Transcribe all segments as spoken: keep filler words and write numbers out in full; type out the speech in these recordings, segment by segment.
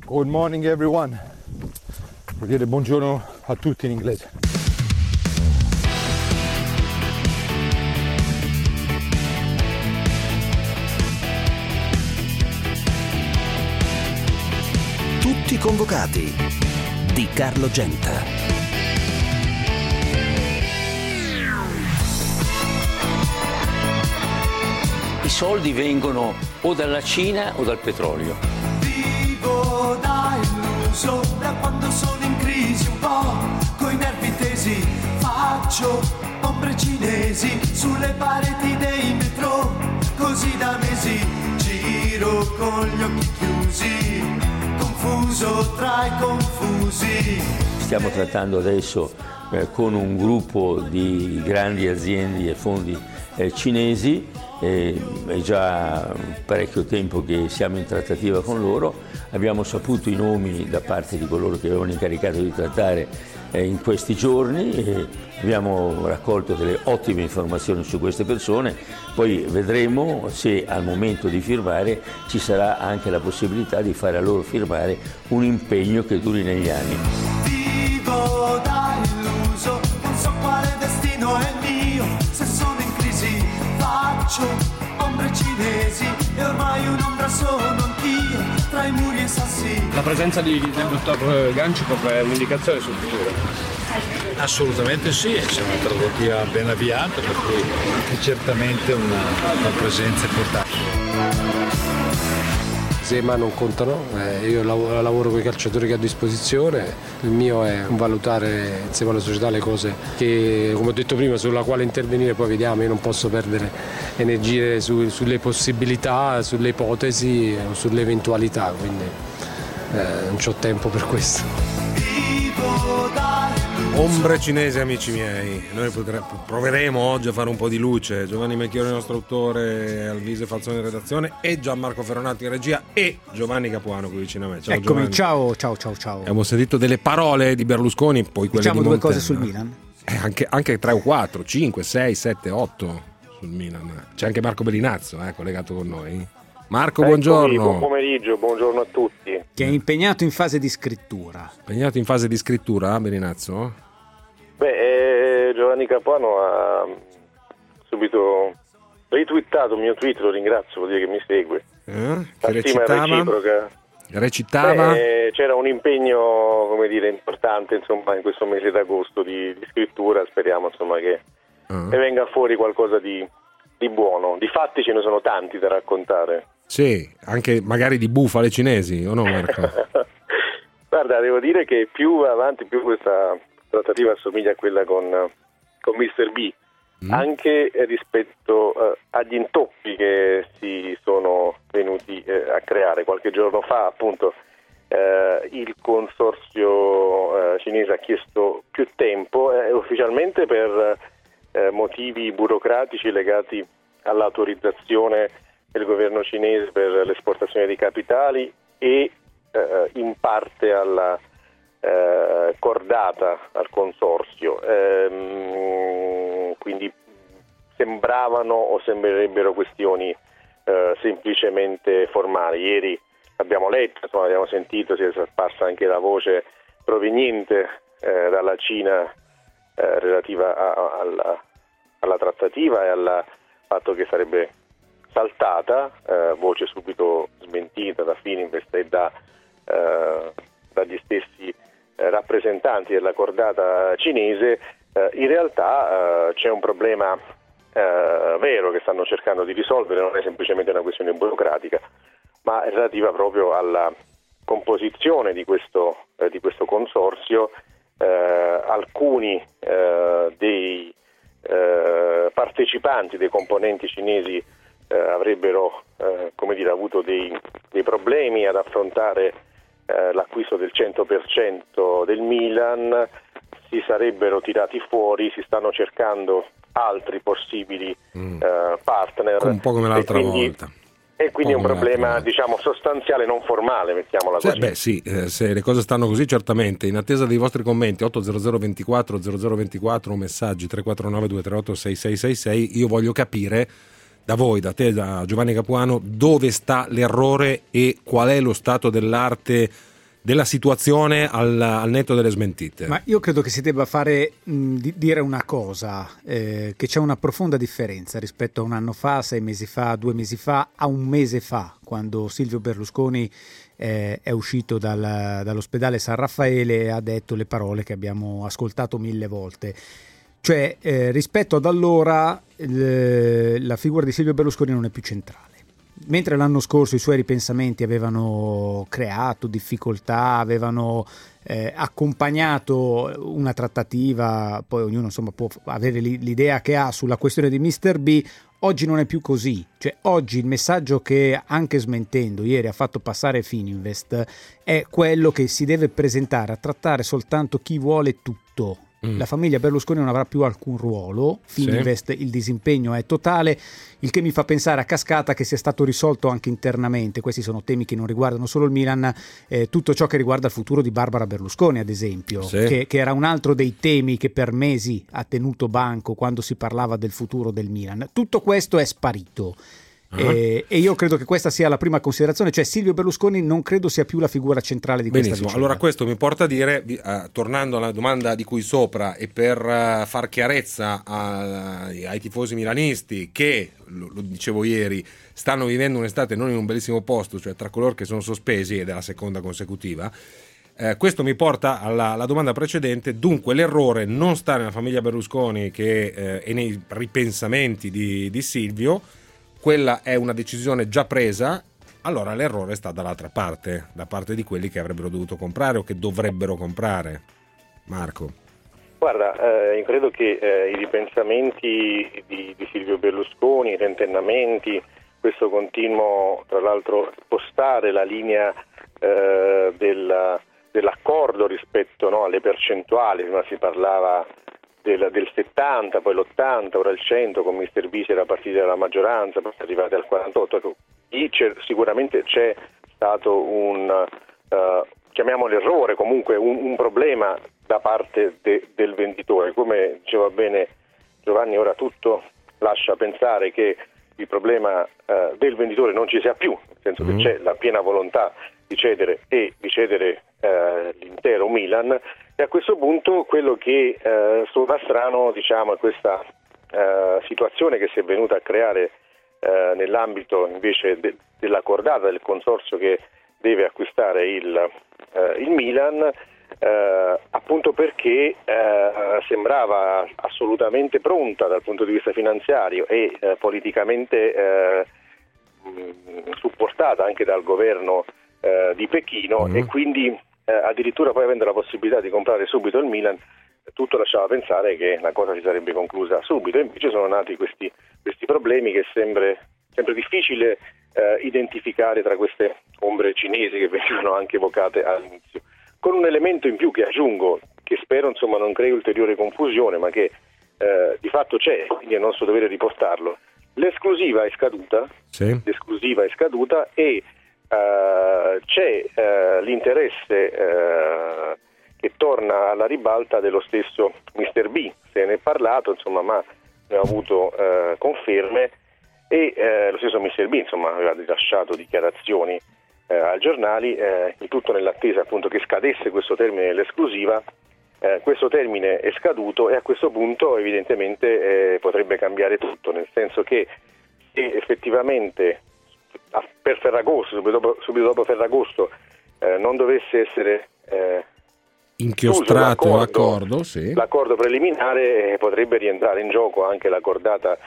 Good morning everyone. Vuol dire buongiorno a tutti in inglese. Tutti convocati di Carlo Genta. I soldi vengono o dalla Cina o dal petrolio. Vivo da illuso, da quando sono in crisi un po', coi nervi tesi, faccio ombre cinesi sulle pareti dei metro, così da mesi giro con gli occhi chiusi, confuso tra i confusi. Stiamo trattando adesso eh, con un gruppo di grandi aziende e fondi eh, cinesi. Eh, è già parecchio tempo che siamo in trattativa con loro, abbiamo saputo i nomi da parte di coloro che avevano incaricato di trattare eh, in questi giorni, e abbiamo raccolto delle ottime informazioni su queste persone, poi vedremo se al momento di firmare ci sarà anche la possibilità di fare a loro firmare un impegno che duri negli anni. Vivo da illuso, non so quale destino è mio, se sono in crisi faccio ombre cinesi e ormai un'ombra sono anch'io tra i muri e i sassi. La presenza di, del dottor Gancikov è un'indicazione sul futuro? Assolutamente sì, c'è una trattativa ben avviata, per cui è certamente una, una presenza importante. Se mai non contano, eh, io lavoro, lavoro con i calciatori che ho a disposizione, il mio è valutare insieme alla società le cose che, come ho detto prima, sulla quale intervenire, poi vediamo, io non posso perdere energie su, sulle possibilità, sulle ipotesi o sulle eventualità, quindi eh, non c'ho tempo per questo. Ombre cinesi, amici miei, noi potremo, proveremo oggi a fare un po' di luce. Giovanni Melchiori, il nostro autore, Alvise Falzone in redazione, e Gianmarco Ferronati in regia, e Giovanni Capuano qui vicino a me. Ciao, eccomi, Giovanni. ciao, ciao, ciao, ciao. Abbiamo sentito delle parole di Berlusconi, poi quelle diciamo di due Montella. cose sul Milan. Eh, anche, anche tre o quattro, cinque, sei, sette, otto sul Milan. C'è anche Marco Bellinazzo eh, collegato con noi. Marco, Eccomi, buongiorno. Buon pomeriggio, buongiorno a tutti. Che è impegnato in fase di scrittura. Impegnato in fase di scrittura, Bellinazzo? Beh, eh, Giovanni Capuano ha subito retweetato il mio tweet, lo ringrazio, vuol dire che mi segue. Eh? La Che stima recitava? reciproca. Recitava? Beh, c'era un impegno, come dire, importante, insomma, in questo mese d'agosto di, di scrittura, speriamo, insomma, che Uh-huh. ne venga fuori qualcosa di, di buono. Di fatti ce ne sono tanti da raccontare. Sì, anche magari di bufale cinesi, o no, Marco? Guarda, devo dire che più avanti, più questa trattativa assomiglia a quella con, con mister B, mm. anche rispetto uh, agli intoppi che si sono venuti uh, a creare. Qualche giorno fa, appunto, uh, il consorzio uh, cinese ha chiesto più tempo, eh, ufficialmente per uh, motivi burocratici legati all'autorizzazione del governo cinese per l'esportazione di capitali e uh, in parte alla Eh, cordata al consorzio, ehm, quindi sembravano o sembrerebbero questioni eh, semplicemente formali. Ieri abbiamo letto, insomma, abbiamo sentito, si è sparsa anche la voce proveniente eh, dalla Cina eh, relativa a, a, alla, alla trattativa e al fatto che sarebbe saltata, eh, voce subito smentita da Fininvest e da, eh, dagli stessi rappresentanti della cordata cinese. Eh, in realtà eh, c'è un problema eh, vero che stanno cercando di risolvere, non è semplicemente una questione burocratica, ma è relativa proprio alla composizione di questo, eh, di questo consorzio. Eh, alcuni eh, dei eh, partecipanti, dei componenti cinesi eh, avrebbero eh, come dire, avuto dei, dei problemi ad affrontare Eh, l'acquisto del cento per cento del Milan, si sarebbero tirati fuori, si stanno cercando altri possibili mm. eh, partner. Un po' come l'altra e quindi, volta. E quindi è un problema, volta. diciamo, sostanziale, non formale, mettiamola Cioè, così. beh sì, eh, se le cose stanno così, certamente. In attesa dei vostri commenti, otto zero zero ventiquattro zero zero ventiquattro, messaggi tre quattro nove due tre otto sei sei sei sei, io voglio capire da voi, da te, da Giovanni Capuano, dove sta l'errore e qual è lo stato dell'arte della situazione al, al netto delle smentite. Ma io credo che si debba fare mh, di, dire una cosa, eh, che c'è una profonda differenza rispetto a un anno fa, sei mesi fa, due mesi fa, a un mese fa, quando Silvio Berlusconi eh, è uscito dal, dall'ospedale San Raffaele e ha detto le parole che abbiamo ascoltato mille volte. Cioè, eh, rispetto ad allora, il, la figura di Silvio Berlusconi non è più centrale. Mentre l'anno scorso i suoi ripensamenti avevano creato difficoltà, avevano eh, accompagnato una trattativa, poi ognuno insomma può avere l'idea che ha sulla questione di mister B, oggi non è più così. Cioè oggi il messaggio che, anche smentendo, ieri ha fatto passare Fininvest è quello che si deve presentare a trattare soltanto chi vuole tutto. Mm. La famiglia Berlusconi non avrà più alcun ruolo, Fininvest sì. Il disimpegno è totale, il che mi fa pensare a cascata che sia stato risolto anche internamente. Questi sono temi che non riguardano solo il Milan, eh, tutto ciò che riguarda il futuro di Barbara Berlusconi ad esempio, sì. che, che era un altro dei temi che per mesi ha tenuto banco quando si parlava del futuro del Milan. Tutto questo è sparito. Uh-huh. E, e io credo che questa sia la prima considerazione, cioè Silvio Berlusconi non credo sia più la figura centrale di questa Benissimo, vicenda. Allora questo mi porta a dire, uh, tornando alla domanda di cui sopra e per uh, far chiarezza a, ai tifosi milanisti che, lo, lo dicevo ieri, stanno vivendo un'estate non in un bellissimo posto, cioè tra coloro che sono sospesi, ed è la seconda consecutiva. Eh, questo mi porta alla, alla domanda precedente. Dunque l'errore non sta nella famiglia Berlusconi che, eh, e nei ripensamenti di, di Silvio. Quella è una decisione già presa, allora l'errore sta dall'altra parte, da parte di quelli che avrebbero dovuto comprare o che dovrebbero comprare. Marco. Guarda, eh, io credo che eh, i ripensamenti di, di Silvio Berlusconi, i tentennamenti, questo continuo, tra l'altro, spostare la linea eh, del, dell'accordo rispetto, no, alle percentuali, prima si parlava Del, del settanta, poi l'ottanta, ora il cento, con mister B si era partiti dalla maggioranza, poi si è arrivati al quarantotto. Ecco, lì c'è, sicuramente c'è stato un, uh, chiamiamolo errore, comunque un, un problema da parte de, del venditore. Come diceva bene Giovanni, ora tutto lascia pensare che il problema uh, del venditore non ci sia più, nel senso mm. che c'è la piena volontà di cedere e di cedere uh, l'intero Milan. E a questo punto quello che eh, suona strano, diciamo, è questa eh, situazione che si è venuta a creare eh, nell'ambito invece de- della cordata del consorzio che deve acquistare il, eh, il Milan, eh, appunto perché eh, sembrava assolutamente pronta dal punto di vista finanziario e eh, politicamente eh, mh, supportata anche dal governo eh, di Pechino, mm. e quindi Eh, addirittura poi avendo la possibilità di comprare subito il Milan, tutto lasciava pensare che la cosa si sarebbe conclusa subito. Invece sono nati questi, questi problemi che sempre, sempre difficile eh, identificare tra queste ombre cinesi che venivano anche evocate all'inizio. Con un elemento in più che aggiungo, che spero insomma non crei ulteriore confusione, ma che eh, di fatto c'è, quindi è nostro dovere riportarlo. L'esclusiva è scaduta, sì. l'esclusiva è scaduta e Uh, c'è uh, l'interesse uh, che torna alla ribalta dello stesso mister B, se ne è parlato insomma, ma ne ho avuto uh, conferme, e uh, lo stesso mister B insomma aveva rilasciato dichiarazioni uh, ai giornali, uh, il tutto nell'attesa appunto che scadesse questo termine dell'esclusiva. Uh, questo termine è scaduto e a questo punto evidentemente uh, potrebbe cambiare tutto, nel senso che se effettivamente per Ferragosto, subito dopo, subito dopo Ferragosto, eh, non dovesse essere eh, inchiostrato l'accordo, l'accordo, sì. l'accordo preliminare, eh, potrebbe rientrare in gioco anche la cordata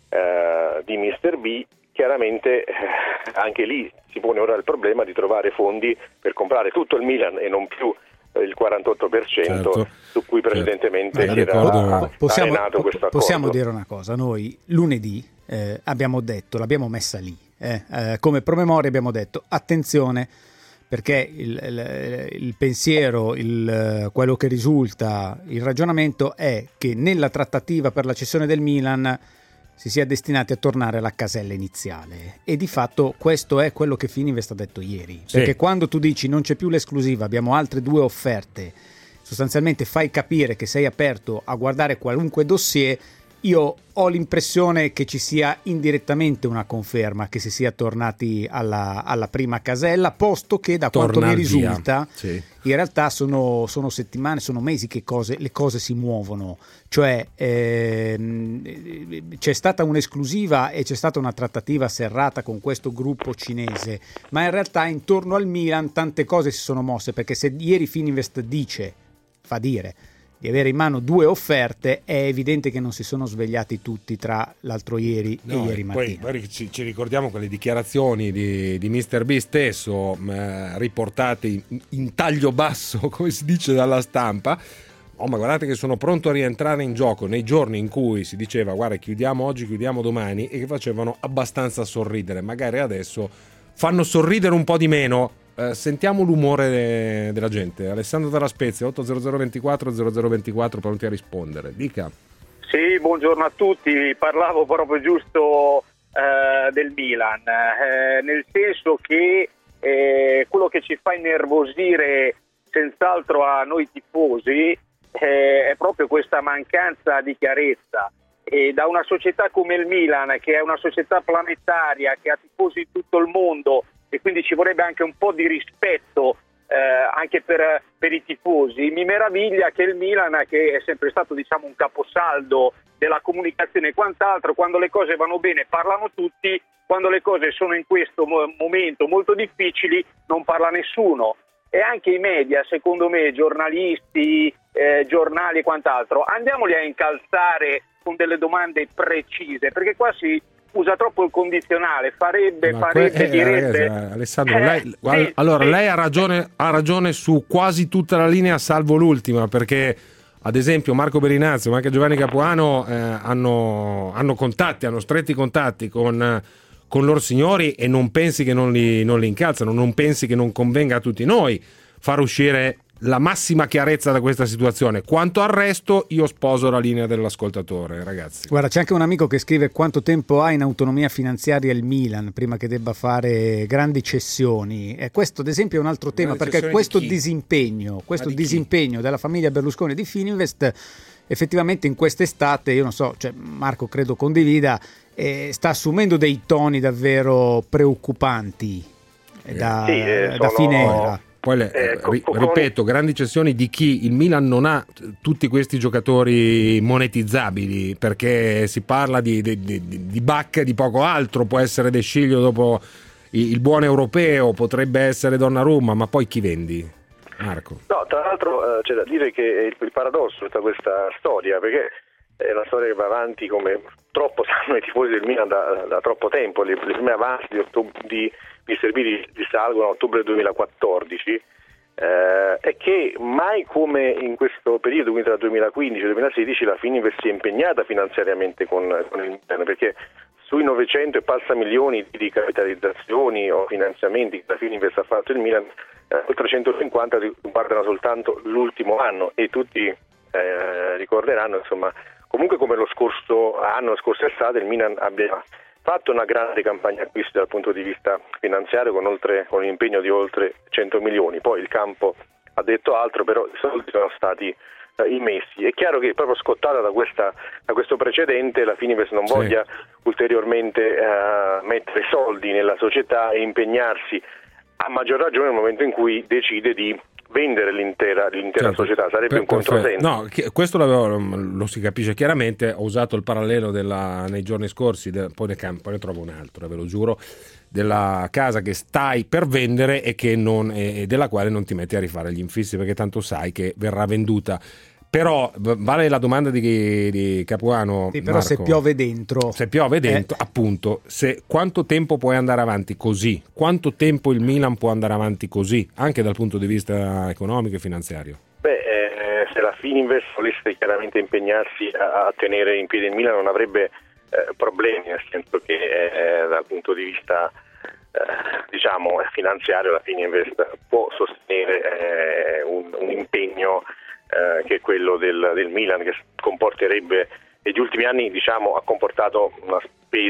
eh, di mister B. Chiaramente eh, anche lì si pone ora il problema di trovare fondi per comprare tutto il Milan e non più eh, il quarantotto per cento, certo, su cui precedentemente certo. si era ricordo... possiamo, arenato questo accordo. Possiamo dire una cosa, noi lunedì eh, abbiamo detto, l'abbiamo messa lì, Eh, eh, come promemoria abbiamo detto attenzione, perché il, il, il pensiero, il, quello che risulta, il ragionamento è che nella trattativa per la cessione del Milan si sia destinati a tornare alla casella iniziale, e di fatto questo è quello che Fininvest ha detto ieri, sì. Perché quando tu dici non c'è più l'esclusiva, abbiamo altre due offerte, sostanzialmente fai capire che sei aperto a guardare qualunque dossier. io ho l'impressione che ci sia indirettamente una conferma che si sia tornati alla, alla prima casella, posto che da Tornar quanto mi via. risulta Sì. in realtà sono, sono settimane, sono mesi che cose, le cose si muovono, cioè ehm, c'è stata un'esclusiva e c'è stata una trattativa serrata con questo gruppo cinese, ma in realtà intorno al Milan tante cose si sono mosse, perché se ieri Fininvest dice, fa dire, di avere in mano due offerte, è evidente che non si sono svegliati tutti tra l'altro ieri No, e ieri e mattina. poi, poi ci, ci ricordiamo quelle dichiarazioni di, di mister B stesso, mh, riportate in, in taglio basso, come si dice dalla stampa. Oh, ma guardate che sono pronto a rientrare in gioco nei giorni in cui si diceva guarda chiudiamo oggi, chiudiamo domani, e che facevano abbastanza sorridere. Magari adesso fanno sorridere un po' di meno. Eh, sentiamo l'umore de- della gente. Alessandro dalla Spezia, otto zero zero ventiquattro zero zero ventiquattro, pronti a rispondere. Dica. Sì, buongiorno a tutti. Parlavo proprio giusto eh, del Milan, eh, nel senso che eh, quello che ci fa innervosire senz'altro a noi tifosi eh, è proprio questa mancanza di chiarezza. E da una società come il Milan, che è una società planetaria, che ha tifosi in tutto il mondo, e quindi ci vorrebbe anche un po' di rispetto eh, anche per, per i tifosi. Mi meraviglia che il Milan, che è sempre stato diciamo un caposaldo della comunicazione e quant'altro, quando le cose vanno bene parlano tutti, quando le cose sono in questo momento molto difficili non parla nessuno. E anche i media, secondo me, giornalisti, eh, giornali e quant'altro, andiamoli a incalzare con delle domande precise, perché qua si usa troppo il condizionale, farebbe, Ma farebbe, que- eh, direbbe. ragazzi, Alessandro, Eh, lei, sì, allora sì. lei ha ragione, ha ragione su quasi tutta la linea, salvo l'ultima, perché ad esempio Marco Berinazzo ma anche Giovanni Capuano eh, hanno, hanno contatti, hanno stretti contatti con, con loro signori, e non pensi che non li, non li incalzano, non pensi che non convenga a tutti noi far uscire la massima chiarezza da questa situazione. Quanto al resto, io sposo la linea dell'ascoltatore, ragazzi. Guarda, c'è anche un amico che scrive quanto tempo ha in autonomia finanziaria il Milan prima che debba fare grandi cessioni. E questo ad esempio è un altro tema, Grandi perché cessioni questo di chi? disimpegno, questo Ma di chi? disimpegno della famiglia Berlusconi e di Fininvest effettivamente in quest'estate, io non so, cioè Marco credo condivida, eh, sta assumendo dei toni davvero preoccupanti eh, da, Sì, eh, da sono- fine era. Poi le- Eh, ri- con- ripeto, grandi cessioni di chi? Il Milan non ha tutti questi giocatori monetizzabili, perché si parla di, di, di, di Bacca e di poco altro. Può essere De Sciglio dopo il, il buon europeo, potrebbe essere Donnarumma, ma poi chi vendi? Marco. No, tra l'altro eh, c'è da dire che il, il paradosso di tutta questa storia, perché è una storia che va avanti, come troppo sanno i tifosi del Milan da, da troppo tempo. Le, le prime avanzi di, ottob- di mister B risalgono a ottobre duemilaquattordici, eh, è che mai come in questo periodo, quindi tra duemilaquindici e duemilasedici, la Fininvest si è impegnata finanziariamente con, con il Milan, perché sui novecento e passa milioni di capitalizzazioni o finanziamenti che la Fininvest ha fatto il Milan, eh, oltre centocinquanta riguardano soltanto l'ultimo anno, e tutti eh, ricorderanno insomma comunque come lo scorso anno, la scorsa estate, il Milan abbia fatto una grande campagna acquisti dal punto di vista finanziario con, oltre, con un impegno di oltre cento milioni. Poi il campo ha detto altro, però i soldi sono stati eh, immessi. È chiaro che proprio scottata da, questa, da questo precedente la Fininvest non Sì. voglia ulteriormente eh, mettere soldi nella società e impegnarsi, a maggior ragione nel momento in cui decide di vendere l'intera, l'intera Certo. società. Sarebbe Per- un controsenso. No, che- questo l'avevo- lo si capisce chiaramente. Ho usato il parallelo della, nei giorni scorsi, de- poi, ne, cam- poi ne trovo un altro, ve lo giuro, della casa che stai per vendere e, che non, e, e della quale non ti metti a rifare gli infissi, perché tanto sai che verrà venduta. Però v- vale la domanda di, di Capuano. Sì, però Marco. se piove dentro, Se piove dentro, Eh. appunto, se, quanto tempo puoi andare avanti così? Quanto tempo il Milan può andare avanti così, anche dal punto di vista economico e finanziario? Beh, eh, se la Fininvest volesse chiaramente impegnarsi a, a tenere in piedi il Milan non avrebbe eh, problemi, nel senso che eh, dal punto di vista eh, diciamo finanziario la Fininvest può sostenere eh, un, un impegno eh, che è quello del, del Milan, che comporterebbe, negli ultimi anni diciamo ha comportato una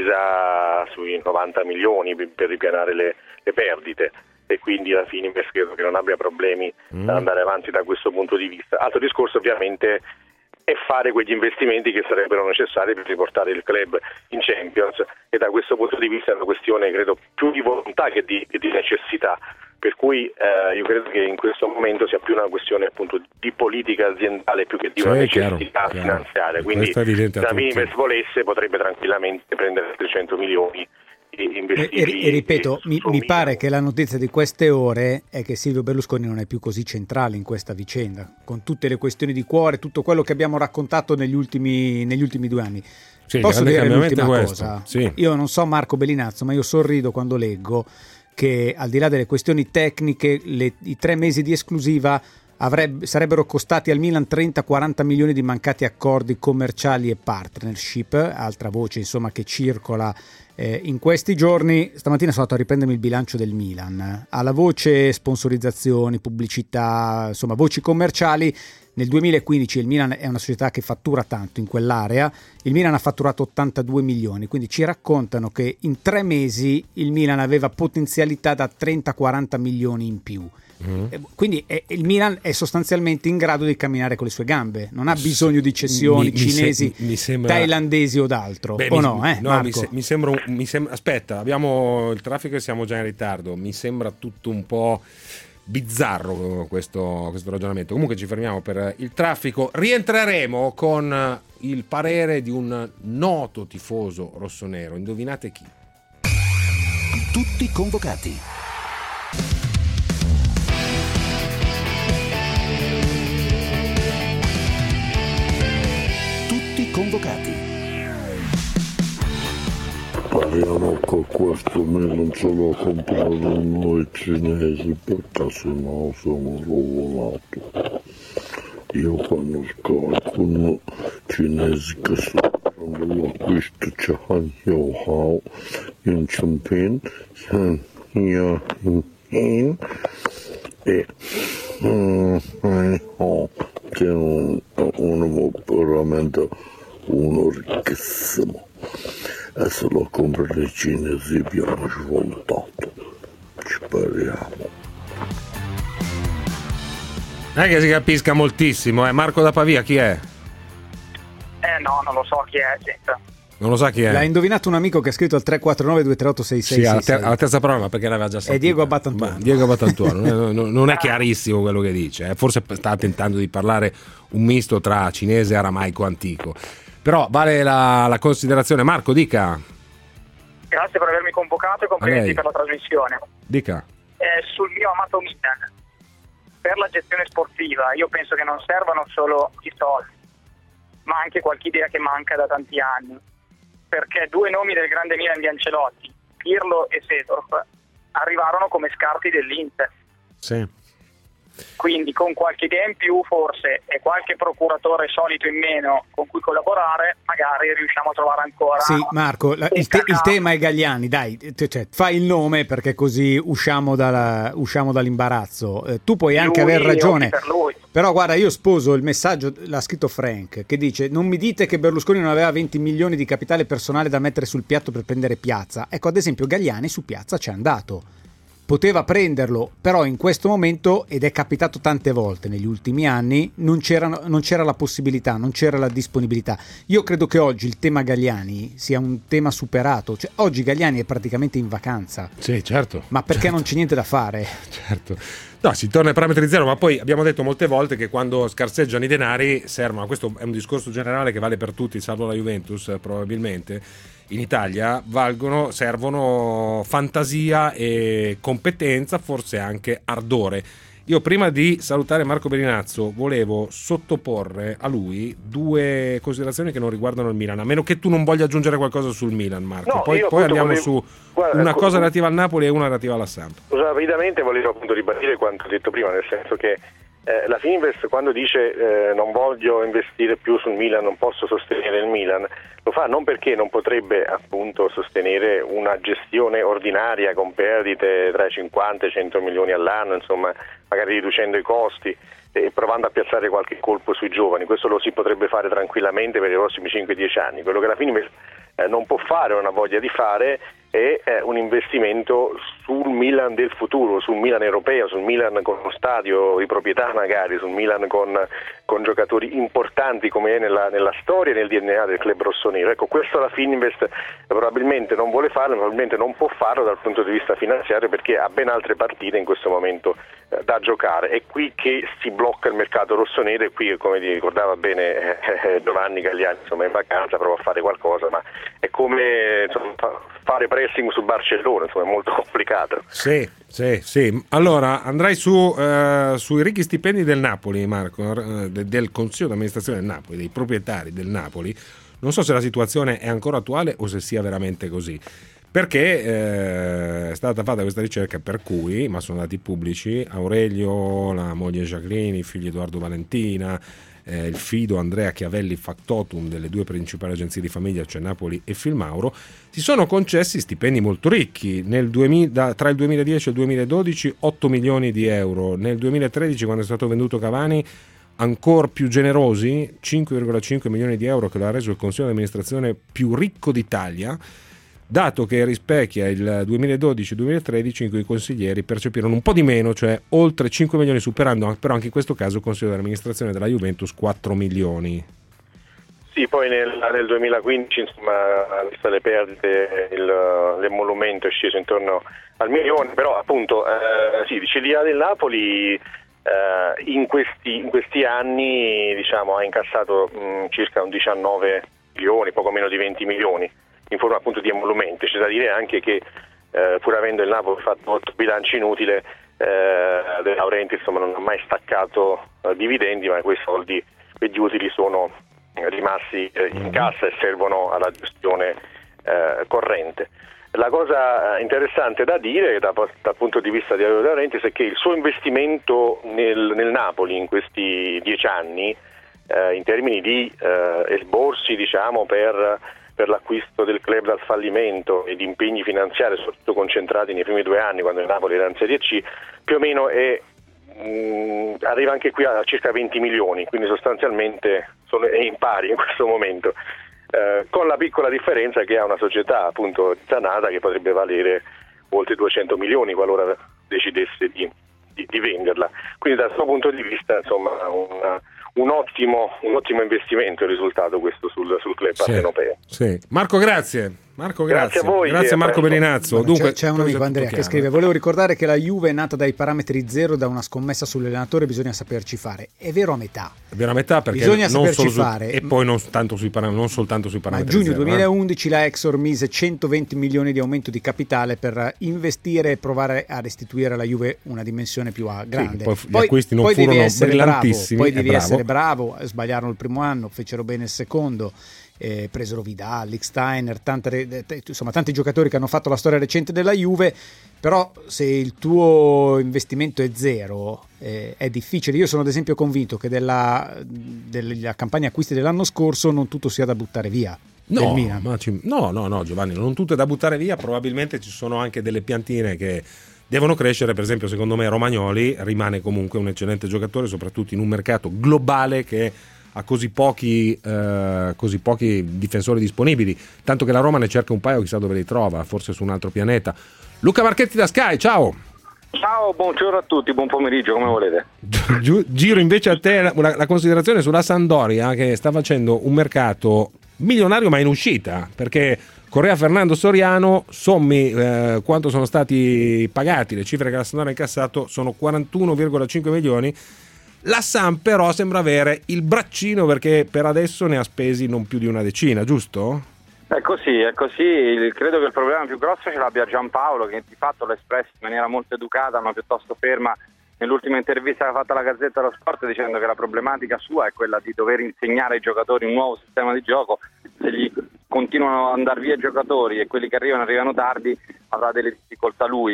spesa sui novanta milioni per, per ripianare le, le perdite, e quindi la Fininvest credo che non abbia problemi Mm. ad andare avanti da questo punto di vista. Altro discorso ovviamente e fare quegli investimenti che sarebbero necessari per riportare il club in Champions, e da questo punto di vista è una questione credo più di volontà che di, che di necessità, per cui eh, io credo che in questo momento sia più una questione appunto di politica aziendale più che di una sì, necessità chiaro, finanziaria, chiaro. quindi se la Fininvest tutti. volesse potrebbe tranquillamente prendere trecento milioni e E, e, e ripeto, mi, mi pare che la notizia di queste ore è che Silvio Berlusconi non è più così centrale in questa vicenda, con tutte le questioni di cuore, tutto quello che abbiamo raccontato negli ultimi, negli ultimi due anni. Sì, Posso dire l'ultima questo. cosa? Sì. Io non so Marco Bellinazzo, ma io sorrido quando leggo che al di là delle questioni tecniche, le, i tre mesi di esclusiva avrebbe, sarebbero costati al Milan trenta quaranta milioni di mancati accordi commerciali e partnership, altra voce insomma che circola eh, in questi giorni. Stamattina sono andato a riprendermi il bilancio del Milan, alla voce sponsorizzazioni, pubblicità, insomma voci commerciali. Nel duemilaquindici il Milan è una società che fattura tanto in quell'area, il Milan ha fatturato ottantadue milioni, quindi ci raccontano che in tre mesi il Milan aveva potenzialità da trenta quaranta milioni in più. Mm. Quindi è, il Milan è sostanzialmente in grado di camminare con le sue gambe, non ha bisogno di cessioni mi, cinesi, mi se, mi sembra... thailandesi o d'altro. Beh, o mi, no, eh, no mi, se, mi, sembra un, mi sembra aspetta, abbiamo il traffico e siamo già in ritardo, mi sembra tutto un po' bizzarro questo, questo ragionamento. Comunque ci fermiamo per il traffico, rientreremo con il parere di un noto tifoso rossonero, indovinate chi? Tutti convocati. Tutti convocati. Speriamo che questo non ce lo comprano noi cinesi, perché sennò siamo rovinato. Io conosco alcuni cinesi che stanno facendo l'acquisto Chan Yo-Hao in Champagne, San Yo-Hin e che è un, uno veramente uno ricchissimo. E se lo comprano i cinesi abbiamo svoltato. Speriamo. Non è che si capisca moltissimo, eh. Marco da Pavia chi è? Eh no, non lo so chi è, gente. Non lo sa chi è. L'ha indovinato un amico che ha scritto al tre quattro nove due tre otto sei sei. Sì, alla, ter- alla terza parola, ma perché l'aveva già sentita. È Diego Abbatantuono. Ma Diego Abbatantuono non, è, non è chiarissimo quello che dice, eh. Forse sta tentando di parlare un misto tra cinese e aramaico antico. Però vale la, la considerazione. Marco, dica. Grazie per avermi convocato e complimenti per la trasmissione. Dica. Eh, sul mio amato Milan, per la gestione sportiva io penso che non servano solo i soldi, ma anche qualche idea che manca da tanti anni, perché due nomi del grande Milan di Ancelotti, Pirlo e Seedorf, arrivarono come scarti dell'Inter. Sì. Quindi con qualche idea in più forse e qualche procuratore solito in meno con cui collaborare magari riusciamo a trovare ancora. Sì, Marco, la, il, te, il tema è Galliani, dai, cioè, fai il nome perché così usciamo, dalla, usciamo dall'imbarazzo. Eh, tu puoi anche lui, aver ragione, per lui. Però guarda, io sposo il messaggio, l'ha scritto Frank, che dice: non mi dite che Berlusconi non aveva venti milioni di capitale personale da mettere sul piatto per prendere Piazza. Ecco, ad esempio Galliani su Piazza c'è andato. Poteva prenderlo, però in questo momento, ed è capitato tante volte negli ultimi anni, non c'era, non c'era la possibilità, non c'era la disponibilità. Io credo che oggi il tema Galliani sia un tema superato. Cioè, oggi Galliani è praticamente in vacanza. Sì, certo. Ma perché certo. non c'è niente da fare? Certo. No, si torna ai parametri zero, ma poi abbiamo detto molte volte che quando scarseggiano i denari servono, questo è un discorso generale che vale per tutti, salvo la Juventus probabilmente, in Italia valgono, servono fantasia e competenza, forse anche ardore. Io prima di salutare Marco Bellinazzo volevo sottoporre a lui due considerazioni che non riguardano il Milan, a meno che tu non voglia aggiungere qualcosa sul Milan, Marco. No, poi poi andiamo volevo... su Guarda, una ecco, cosa relativa al Napoli e una relativa alla Samp. Rapidamente volevo appunto ribadire quanto detto prima, nel senso che eh, la Fininvest quando dice eh, non voglio investire più sul Milan, non posso sostenere il Milan, lo fa non perché non potrebbe appunto sostenere una gestione ordinaria con perdite tra i cinquanta e i cento milioni all'anno, insomma magari riducendo i costi e provando a piazzare qualche colpo sui giovani. Questo lo si potrebbe fare tranquillamente per i prossimi cinque dieci anni. Quello che la Fininvest eh, non può fare, non ha voglia di fare, è eh, un investimento sul Milan del futuro, sul Milan europeo, sul Milan con uno stadio di proprietà magari, sul Milan con, con giocatori importanti come è nella, nella storia e nel D N A del club rossonero. Ecco, questo la Fininvest probabilmente non vuole farlo, probabilmente non può farlo dal punto di vista finanziario, perché ha ben altre partite in questo momento eh, da giocare. È qui che si blocca il mercato rossonero, e qui, come ricordava bene eh, Giovanni Galliani, insomma, in vacanza prova a fare qualcosa, ma è come insomma, fare pressing su Barcellona, insomma, è molto complicato. Sì, sì, sì. Allora andrai su eh, sui ricchi stipendi del Napoli, Marco, eh, del Consiglio d'amministrazione del Napoli, dei proprietari del Napoli. Non so se la situazione è ancora attuale o se sia veramente così, perché eh, è stata fatta questa ricerca per cui, ma sono dati pubblici, Aurelio, la moglie Jacqueline, il figlio Edoardo Valentina, eh, il fido Andrea Chiavelli factotum delle due principali agenzie di famiglia, cioè Napoli e Filmauro, si sono concessi stipendi molto ricchi. Nel duemila, tra il duemiladieci e il duemiladodici otto milioni di euro, nel duemilatredici, quando è stato venduto Cavani, ancora più generosi, cinque virgola cinque milioni di euro, che lo ha reso il consiglio di amministrazione più ricco d'Italia, dato che rispecchia il duemiladodici duemilatredici in cui i consiglieri percepirono un po' di meno, cioè oltre cinque milioni, superando però anche in questo caso il consiglio di amministrazione della Juventus quattro milioni. Sì, poi nel, nel duemilaquindici, insomma, viste le perdite, il, l'emolumento è sceso intorno al milione, però appunto eh, sì, dice l'I A del Napoli Uh, in, questi, in questi anni, diciamo, ha incassato mh, circa un diciannove milioni, poco meno di venti milioni in forma appunto di emolumento. C'è da dire anche che uh, pur avendo il Napoli fatto otto bilanci inutili, uh, De Laurenti insomma non ha mai staccato uh, dividendi, ma quei soldi, quegli utili sono rimasti uh, in cassa e servono alla gestione uh, corrente. La cosa interessante da dire da, dal punto di vista di De Laurentiis è che il suo investimento nel, nel Napoli in questi dieci anni eh, in termini di eh, esborsi, diciamo, per, per l'acquisto del club dal fallimento e di impegni finanziari, soprattutto concentrati nei primi due anni quando il Napoli era in Serie C, più o meno è, mh, arriva anche qui a circa venti milioni, quindi sostanzialmente sono, è in pari in questo momento. Eh, con la piccola differenza che ha una società appunto risanata che potrebbe valere oltre duecento milioni qualora decidesse di, di, di venderla, quindi dal suo punto di vista insomma una, un, ottimo, un ottimo investimento il risultato questo sul, sul club partenopeo. Sì. Marco, grazie. Marco, grazie. Grazie a voi. Grazie a Marco Berinazzo. Bueno, Dunque, c'è, c'è un amico, Andrea, che scrive: volevo ricordare che la Juve è nata dai parametri zero, da una scommessa sull'allenatore, bisogna saperci fare. È vero a metà. È vero a metà, perché bisogna non saperci solo su, fare. E poi non, tanto sui param- non soltanto sui parametri. A giugno zero, duemilaundici eh? la Exor mise centoventi milioni di aumento di capitale per investire e provare a restituire alla Juve una dimensione più grande. Sì, poi gli poi, acquisti non poi furono devi essere brillantissimi. Bravo, poi devi bravo. essere bravo. Sbagliarono il primo anno, fecero bene il secondo. Eh, presero Vidal, Lichtsteiner, tante, insomma tanti giocatori che hanno fatto la storia recente della Juve, però se il tuo investimento è zero eh, è difficile. Io sono ad esempio convinto che della, della campagna acquisti dell'anno scorso non tutto sia da buttare via. No, ma ci, no, no, no, Giovanni, non tutto è da buttare via, probabilmente ci sono anche delle piantine che devono crescere. Per esempio, secondo me Romagnoli rimane comunque un eccellente giocatore, soprattutto in un mercato globale che ha così pochi, eh, così pochi difensori disponibili, tanto che la Roma ne cerca un paio, chissà dove li trova, forse su un altro pianeta. Luca Marchetti da Sky, ciao. Ciao, buongiorno a tutti, buon pomeriggio, come volete. Giro invece a te la, la considerazione sulla Sampdoria, che sta facendo un mercato milionario ma in uscita, perché Correa, Fernando, Soriano, sommi eh, quanto sono stati pagati, le cifre che la Sampdoria ha incassato sono quarantuno virgola cinque milioni. La Samp però sembra avere il braccino, perché per adesso ne ha spesi non più di una decina, giusto? È così, è così. Credo che il problema più grosso ce l'abbia Giampaolo, che di fatto l'ha espresso in maniera molto educata ma piuttosto ferma nell'ultima intervista che ha fatto alla Gazzetta dello Sport, dicendo che la problematica sua è quella di dover insegnare ai giocatori un nuovo sistema di gioco. Se gli continuano ad andare via i giocatori e quelli che arrivano arrivano tardi, avrà delle difficoltà lui.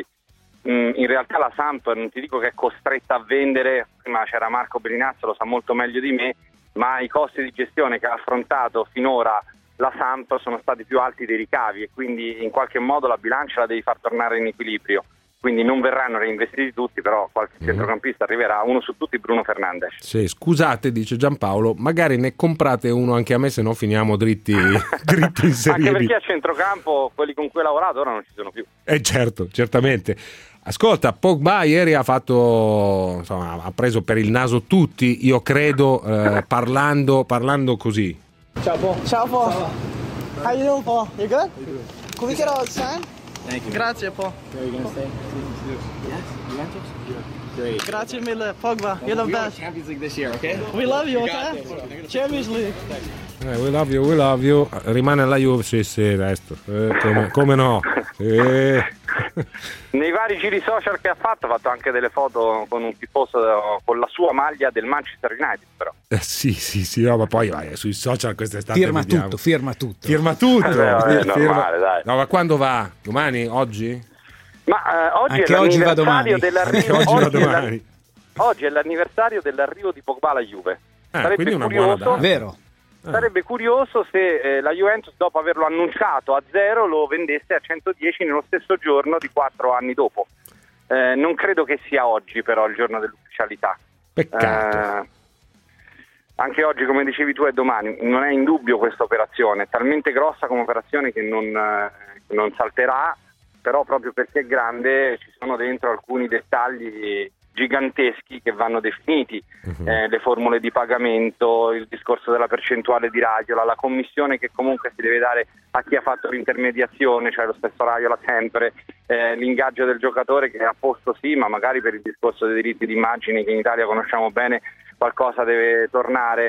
In realtà la Samp, non ti dico che è costretta a vendere, prima c'era Marco Berinazzo, lo sa molto meglio di me, ma i costi di gestione che ha affrontato finora la Samp sono stati più alti dei ricavi e quindi in qualche modo la bilancia la devi far tornare in equilibrio. quindi non verranno reinvestiti tutti, però qualche mm. centrocampista arriverà, uno su tutti Bruno Fernandes. Sì, scusate, dice Giampaolo, magari ne comprate uno anche a me, se no finiamo dritti, dritti in Serie Anche B. perché a centrocampo quelli con cui ho lavorato ora non ci sono più. Eh certo, certamente. Ascolta, Pogba ieri ha fatto, insomma, ha preso per il naso tutti, io credo, eh, parlando, parlando così. Ciao Po. Ciao Po. How you doing, Po? You good? Can we get all signed? Thank you. Grazie, Po. Are you gonna stay? Yes. Juventus? Great. Grazie mille, Pogba. You're the best. Champions League this year, okay? We love you, okay? Champions League. Eh, we love you, we love you. Rimane alla Juve, sì, sì, resto. Eh, come, come no? Eh. Nei vari giri social che ha fatto, ha fatto anche delle foto con un tifoso con la sua maglia del Manchester United, però. Eh, sì, sì, sì, no, ma poi vai, sui social quest'estate firma vediamo. tutto, firma tutto. Firma tutto. Eh, vabbè, è normale, dai. No, ma quando va? Domani? Oggi? Ma eh, oggi Anche è oggi va l'anniversario domani. dell'arrivo. Anche oggi va oggi, è domani. la- oggi è l'anniversario dell'arrivo di Pogba alla Juve. Ah, Sarebbe quindi una curioso, buona data. Vero. Sarebbe curioso se eh, la Juventus, dopo averlo annunciato a zero, lo vendesse a centodieci nello stesso giorno di quattro anni dopo. Eh, non credo che sia oggi, però, il giorno dell'ufficialità. Peccato. Eh, anche oggi, come dicevi tu, è domani. Non è in dubbio questa operazione, è talmente grossa come operazione che non, eh, non salterà, però proprio perché è grande ci sono dentro alcuni dettagli giganteschi che vanno definiti, uh-huh. eh, le formule di pagamento, il discorso della percentuale di Raiola, la commissione che comunque si deve dare a chi ha fatto l'intermediazione, cioè lo stesso Raiola sempre, eh, l'ingaggio del giocatore che è a posto sì, ma magari per il discorso dei diritti d'immagine che in Italia conosciamo bene qualcosa deve tornare,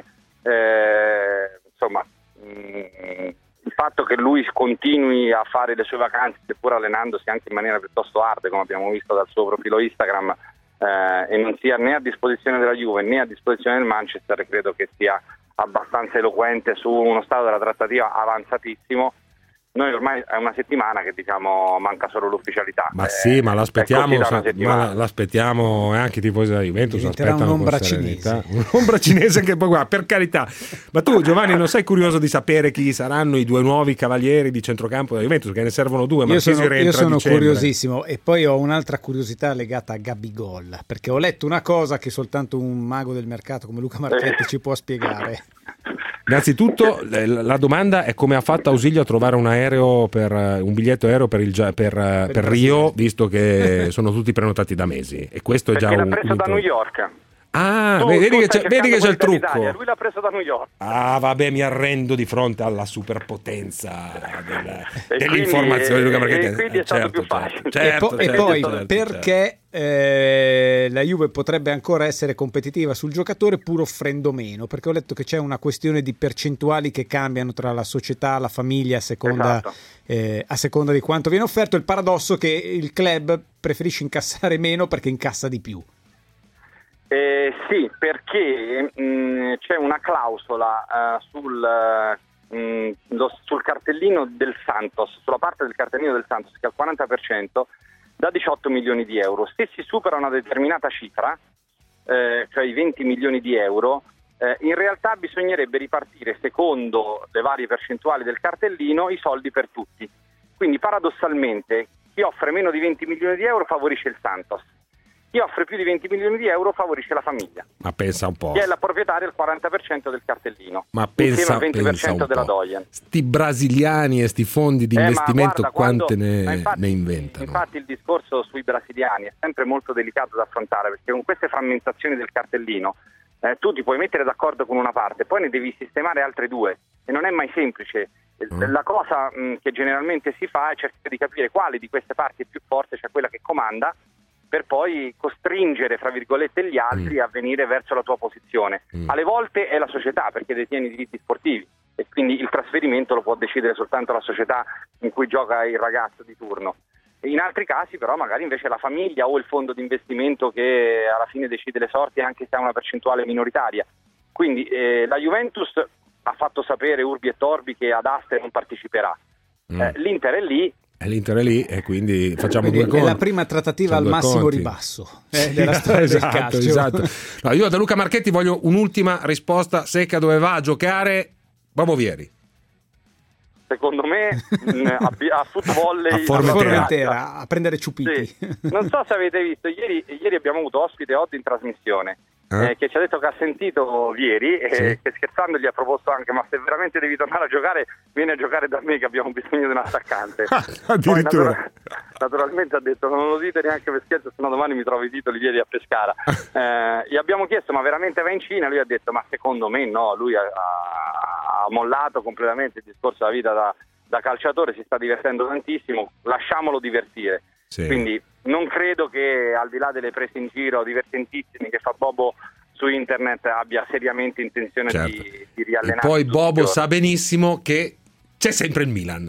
eh, insomma mh, il fatto che lui continui a fare le sue vacanze seppur allenandosi anche in maniera piuttosto hard, come abbiamo visto dal suo profilo Instagram, Eh, e non sia né a disposizione della Juve né a disposizione del Manchester, credo che sia abbastanza eloquente su uno stato della trattativa avanzatissimo. Noi ormai è una settimana che diciamo manca solo l'ufficialità. Ma eh, sì, ma l'aspettiamo, sa, ma l'aspettiamo e anche i tifosi della Juventus aspettano un'ombra con serenità. cinese. Un'ombra cinese che poi guarda, per carità. Ma tu Giovanni non sei curioso di sapere chi saranno i due nuovi cavalieri di centrocampo della Juventus? Che ne servono due, io sono, rientra io sono a dicembre. curiosissimo e poi ho un'altra curiosità legata a Gabigol, perché ho letto una cosa che soltanto un mago del mercato come Luca Marchetti ci può spiegare. Innanzitutto la domanda è come ha fatto Ausilio a trovare un aereo per un biglietto aereo per, il, per, per, per Rio, visto che sono tutti prenotati da mesi, e questo è perché già l'ha un preso un da New York. Ah, tu, vedi, tu che c'è, vedi che c'è il trucco. Italia, lui l'ha preso da New York. Ah, vabbè, mi arrendo di fronte alla superpotenza del, e dell'informazione di Luca Marchetti. E quindi è certo, stato più facile. Certo, e, po- certo, e poi certo, perché eh, la Juve potrebbe ancora essere competitiva sul giocatore pur offrendo meno, perché ho letto che c'è una questione di percentuali che cambiano tra la società, la famiglia a seconda, esatto. eh, a seconda di quanto viene offerto. Il paradosso è che il club preferisce incassare meno perché incassa di più. Eh, sì, perché mh, c'è una clausola uh, sul, uh, mh, lo, sul cartellino del Santos, sulla parte del cartellino del Santos che è al quaranta per cento da diciotto milioni di euro. Se si supera una determinata cifra, eh, cioè i venti milioni di euro, eh, in realtà bisognerebbe ripartire secondo le varie percentuali del cartellino i soldi per tutti. Quindi paradossalmente chi offre meno di venti milioni di euro favorisce il Santos. Chi offre più di venti milioni di euro favorisce la famiglia. Ma pensa un po'. Chi è la proprietaria del quaranta per cento del cartellino. Ma pensa, insieme al venti per cento pensa della un po'. Doyen. Sti brasiliani e sti fondi di Eh, ma investimento guarda, quante quando- ne, ma infatti- ne inventano? Infatti il discorso sui brasiliani è sempre molto delicato da affrontare, perché con queste frammentazioni del cartellino eh, tu ti puoi mettere d'accordo con una parte, poi ne devi sistemare altre due e non è mai semplice. Mm. La cosa mh, che generalmente si fa è cercare di capire quale di queste parti è più forte, cioè quella che comanda, per poi costringere, fra virgolette, gli altri Mm. a venire verso la tua posizione. Mm. Alle volte è la società, perché detiene i diritti sportivi e quindi il trasferimento lo può decidere soltanto la società in cui gioca il ragazzo di turno. E in altri casi però magari invece la famiglia o il fondo di investimento che alla fine decide le sorti, anche se ha una percentuale minoritaria. Quindi eh, la Juventus ha fatto sapere Urbi e Torbi che ad Aste non parteciperà. Mm. Eh, L'Inter è lì. E l'Inter è lì e quindi facciamo Quindi due conti. è la prima trattativa Facciamo al due massimo conti. ribasso eh, della storia esatto, del calcio. esatto. No, io da Luca Marchetti voglio un'ultima risposta secca: dove va a giocare Bobo Vieri? secondo me mh, a, a footvolley a Formentera, a prendere ciupiti. Sì. Non so se avete visto, ieri, ieri abbiamo avuto ospite Odd in trasmissione. Eh? Eh, che ci ha detto che ha sentito ieri e Sì. che scherzando gli ha proposto anche: ma se veramente devi tornare a giocare, vieni a giocare da me che abbiamo bisogno di un attaccante. Poi natura- naturalmente ha detto: non lo dite neanche per scherzo, se no domani mi trovo i titoli ieri a Pescara. Eh, gli abbiamo chiesto: ma veramente va in Cina? Lui ha detto: ma secondo me no, lui ha, ha, ha mollato completamente il discorso della vita da, da calciatore, si sta divertendo tantissimo, lasciamolo divertire. Sì. Quindi non credo che, al di là delle prese in giro divertentissime che fa Bobo su internet, abbia seriamente intenzione Certo. di, di riallenare. E poi tutti i Bobo giorni. sa benissimo che c'è sempre il Milan.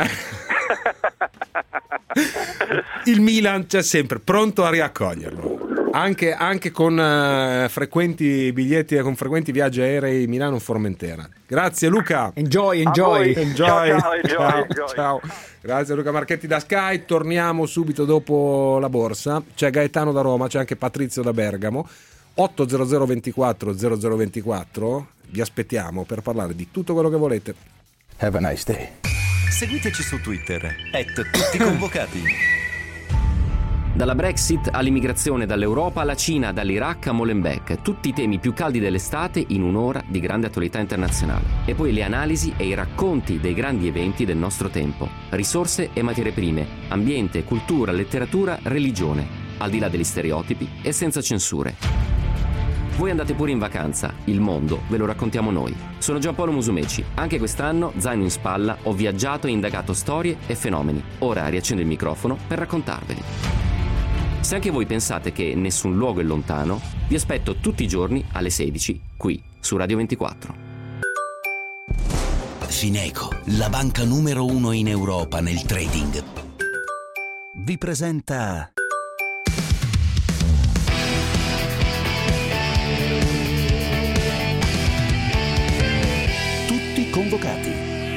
Il Milan c'è sempre, pronto a riaccoglierlo. Anche, anche con uh, frequenti biglietti e con frequenti viaggi aerei Milano-Formentera. Grazie Luca. Enjoy, enjoy. Enjoy. Ciao, ciao, enjoy, Ciao, enjoy. ciao. Grazie Luca Marchetti da Sky. Torniamo subito dopo la borsa. C'è Gaetano da Roma, c'è anche Patrizio da Bergamo. otto zero zero ventiquattro zero zero ventiquattro. Vi aspettiamo per parlare di tutto quello che volete. Have a nice day. Seguiteci su Twitter, at tutti convocati. Dalla Brexit all'immigrazione dall'Europa alla Cina, dall'Iraq a Molenbeek, tutti i temi più caldi dell'estate in un'ora di grande attualità internazionale. E poi le analisi e i racconti dei grandi eventi del nostro tempo. Risorse e materie prime, ambiente, cultura, letteratura, religione, al di là degli stereotipi e senza censure. Voi andate pure in vacanza, il mondo ve lo raccontiamo noi. Sono Giampaolo Musumeci, anche quest'anno, zaino in spalla, ho viaggiato e indagato storie e fenomeni. Ora riaccendo il microfono per raccontarveli. Se anche voi pensate che nessun luogo è lontano, vi aspetto tutti i giorni alle sedici, qui su Radio ventiquattro. Fineco, la banca numero uno in Europa nel trading, vi presenta Tutti convocati.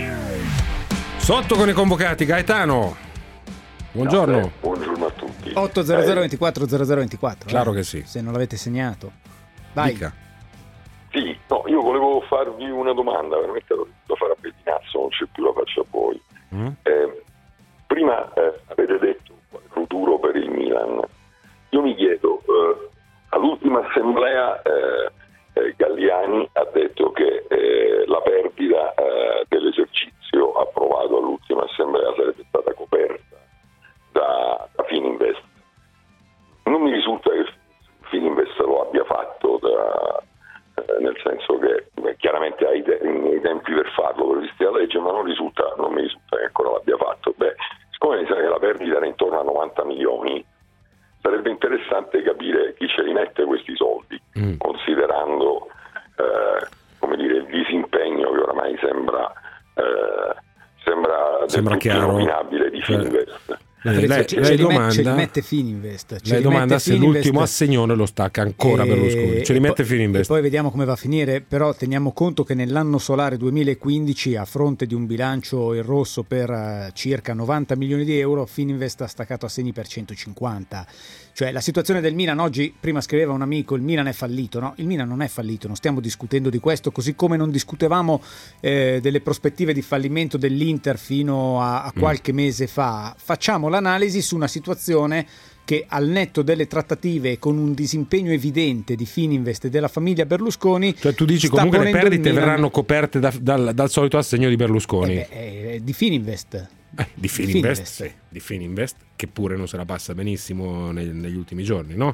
Sotto con i convocati, Gaetano. Buongiorno. Eh, buongiorno a tutti. otto zero zero ventiquattro zero zero ventiquattro. Claro eh, che sì. Se non l'avete segnato. Vai. Dica. Sì, no, io volevo farvi una domanda, veramente l'ho dovuto fare a Bettinazzo, non c'è più, la faccio a voi. Mm? Eh, prima eh, avete detto quale futuro per il Milan. Io mi chiedo, eh, all'ultima assemblea eh, eh, Galliani ha detto che eh, la perdita eh, dell'esercizio approvato all'ultima assemblea sarebbe stata coperta da, da Fininvest. Non mi risulta che Fininvest lo abbia fatto, da, eh, nel senso che beh, chiaramente ha i, te- i tempi per farlo previsti dalla legge, ma non risulta, non mi risulta che ancora l'abbia fatto. Beh, siccome mi sa che la perdita era intorno a novanta milioni, sarebbe interessante capire chi ce li mette questi soldi, mm. considerando eh, come dire, il disimpegno che oramai sembra eh, sembra, Sembra del tutto chiaro. inopinabile di Fininvest. Eh, lei, lei, ce, lei li domanda, met- ce li mette Fininvest. Ce lei li domanda mette se Fininvest. l'ultimo assegnone lo stacca ancora E- Berlusconi. Ce li e mette poi- Fininvest. e Poi vediamo come va a finire, però teniamo conto che nell'anno solare duemilaquindici, a fronte di un bilancio in rosso per eh, circa novanta milioni di euro, Fininvest ha staccato assegni per centocinquanta. Cioè la situazione del Milan oggi, prima scriveva un amico, il Milan è fallito, no? Il Milan non è fallito, non stiamo discutendo di questo, così come non discutevamo eh, delle prospettive di fallimento dell'Inter fino a, a qualche mm. mese fa. Facciamo l'analisi su una situazione che, al netto delle trattative e con un disimpegno evidente di Fininvest e della famiglia Berlusconi, Cioè tu dici sta comunque le ponendo il perdite Milan- verranno coperte da- dal, dal solito assegno di Berlusconi. Eh, eh, di Fininvest. Eh, di Fininvest, sì, di Fininvest, che pure non se la passa benissimo neg- negli ultimi giorni, no?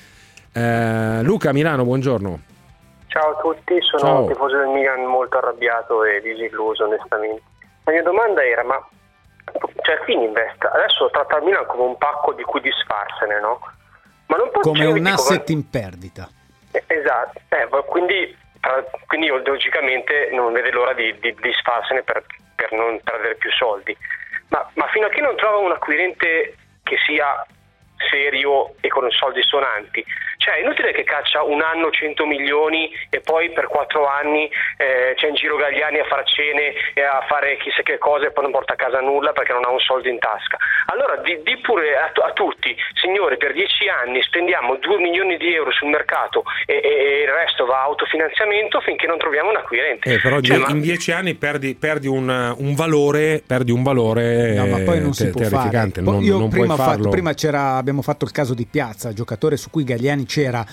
Eh, Luca Milano, buongiorno. Ciao a tutti, sono Ciao. un tifoso del Milan molto arrabbiato e disilluso onestamente. La mia domanda era, ma cioè Fininvest adesso tratta il Milan come un pacco di cui disfarsene, no? Ma non può Come un dico, asset in perdita. eh, esatto, eh, ma quindi, eh, quindi logicamente non vede l'ora di, di disfarsene per, per non perdere più soldi. Ma, ma fino a che non trova un acquirente che sia serio e con soldi suonanti, Cioè è inutile che caccia un anno cento milioni e poi per quattro anni eh, c'è in giro Galliani a fare cene e a fare chissà che cose e poi non porta a casa nulla perché non ha un soldo in tasca. Allora di, di pure a, a tutti, signori, per dieci anni spendiamo due milioni di euro sul mercato e, e, e il resto va a autofinanziamento finché non troviamo un acquirente. Eh, però cioè, in ma... dieci anni perdi, perdi un, un valore, perdi un valore no, ma poi non te, si può fare. Non, Io non prima, puoi ho farlo. fatto, prima c'era, abbiamo fatto il caso di Piazza, giocatore su cui Galliani c'era,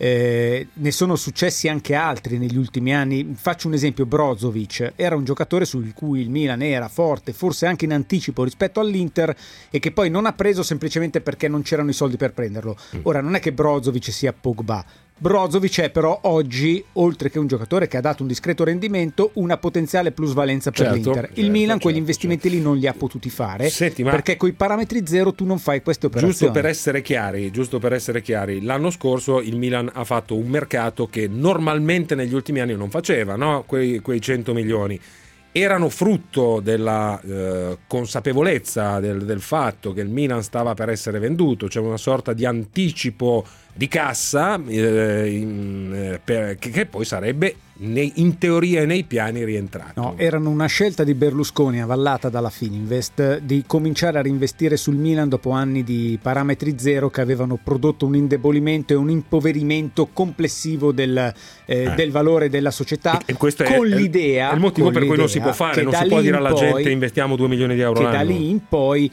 eh, ne sono successi anche altri negli ultimi anni. Faccio un esempio: Brozovic era un giocatore su cui il Milan era forte, forse anche in anticipo rispetto all'Inter, e che poi non ha preso semplicemente perché non c'erano i soldi per prenderlo. Mm. Ora non è che Brozovic sia Pogba. Brozovic è però oggi, oltre che un giocatore che ha dato un discreto rendimento, una potenziale plusvalenza per certo, l'Inter. Il certo, Milan certo, quegli investimenti certo. lì non li ha potuti fare. Senti, ma perché coi parametri zero tu non fai queste operazioni. Giusto per essere chiari, giusto per essere chiari, l'anno scorso il Milan ha fatto un mercato che normalmente negli ultimi anni non faceva, no? Quei, quei cento milioni. Erano frutto della eh, consapevolezza del, del fatto che il Milan stava per essere venduto, cioè una sorta di anticipo di cassa eh, in, eh, per, che, che poi sarebbe nei, in teoria e nei piani rientrato. No, erano una scelta di Berlusconi avallata dalla Fininvest di cominciare a reinvestire sul Milan dopo anni di parametri zero che avevano prodotto un indebolimento e un impoverimento complessivo del, eh, eh. del valore della società, e, e questo con è, l'idea è il motivo per cui non si può fare, non si può dire alla poi, gente investiamo due milioni di euro che l'anno. da lì in poi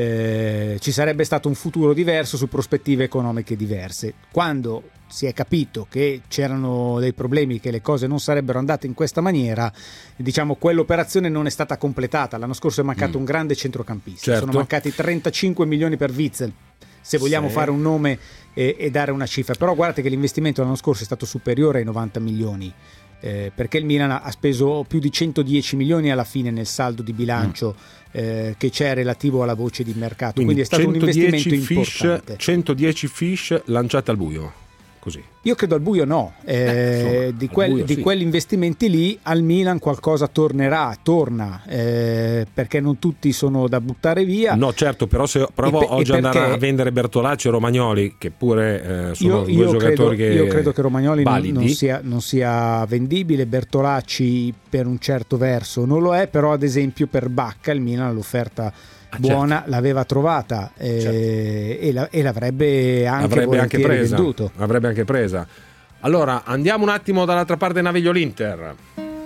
Eh, ci sarebbe stato un futuro diverso su prospettive economiche diverse. Quando si è capito che c'erano dei problemi, che le cose non sarebbero andate in questa maniera, diciamo quell'operazione non è stata completata. L'anno scorso è mancato mm. un grande centrocampista, certo. sono mancati trentacinque milioni per Witsel, se vogliamo sì. fare un nome e, e dare una cifra, però guardate che l'investimento l'anno scorso è stato superiore ai novanta milioni. Eh, perché il Milan ha speso più di centodieci milioni alla fine nel saldo di bilancio mm. eh, che c'è relativo alla voce di mercato, quindi, quindi è stato un investimento fish, importante. centodieci fish lanciate al buio, così. Io credo al buio no, eh, eh, insomma, di, quel, buio, di sì. quegli investimenti lì al Milan qualcosa tornerà, torna, eh, perché non tutti sono da buttare via. No certo, però se provo pe- oggi ad andare a vendere Bertolacci e Romagnoli, che pure eh, sono io, due io giocatori credo, che io credo che Romagnoli non, non, validi. sia, non sia vendibile, Bertolacci per un certo verso non lo è, però ad esempio per Bacca il Milan l'offerta buona certo. l'aveva trovata eh, certo. e, la, e l'avrebbe anche avrebbe anche presa, venduto. Avrebbe anche presa. Allora andiamo un attimo dall'altra parte, naviglio l'Inter.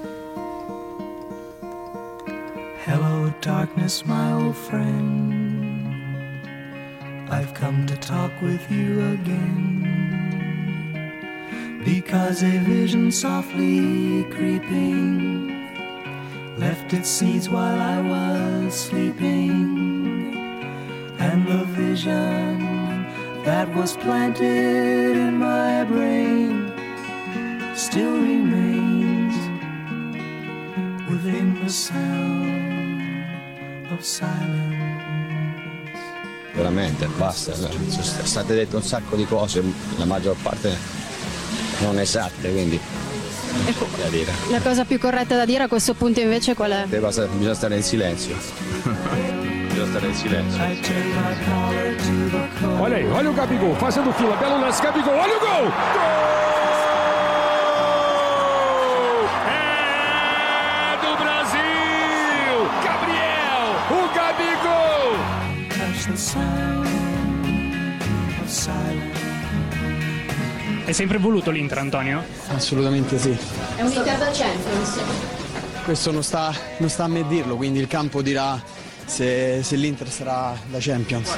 Hello darkness my old friend, I've come to talk with you again, because a vision softly creeping left its seeds while I was sleeping, and the vision that was planted in my brain still remains within the sound of silence. Veramente, basta, sono state dette un sacco di cose, la maggior parte non esatte, quindi da dire. La cosa più corretta da dire a questo punto invece qual è? Bisogna stare in silenzio. Bisogna stare in silenzio. Olha aí, olha o Gabigol fazendo fila, belo lance, Gabigol, olha o gol! Gol! É do Brasil! Gabriel, o Gabigol! Hai sempre voluto l'Inter, Antonio? Assolutamente sì. È un Inter da Champions. Questo non sta, non sta a me dirlo, quindi il campo dirà se, se l'Inter sarà da Champions.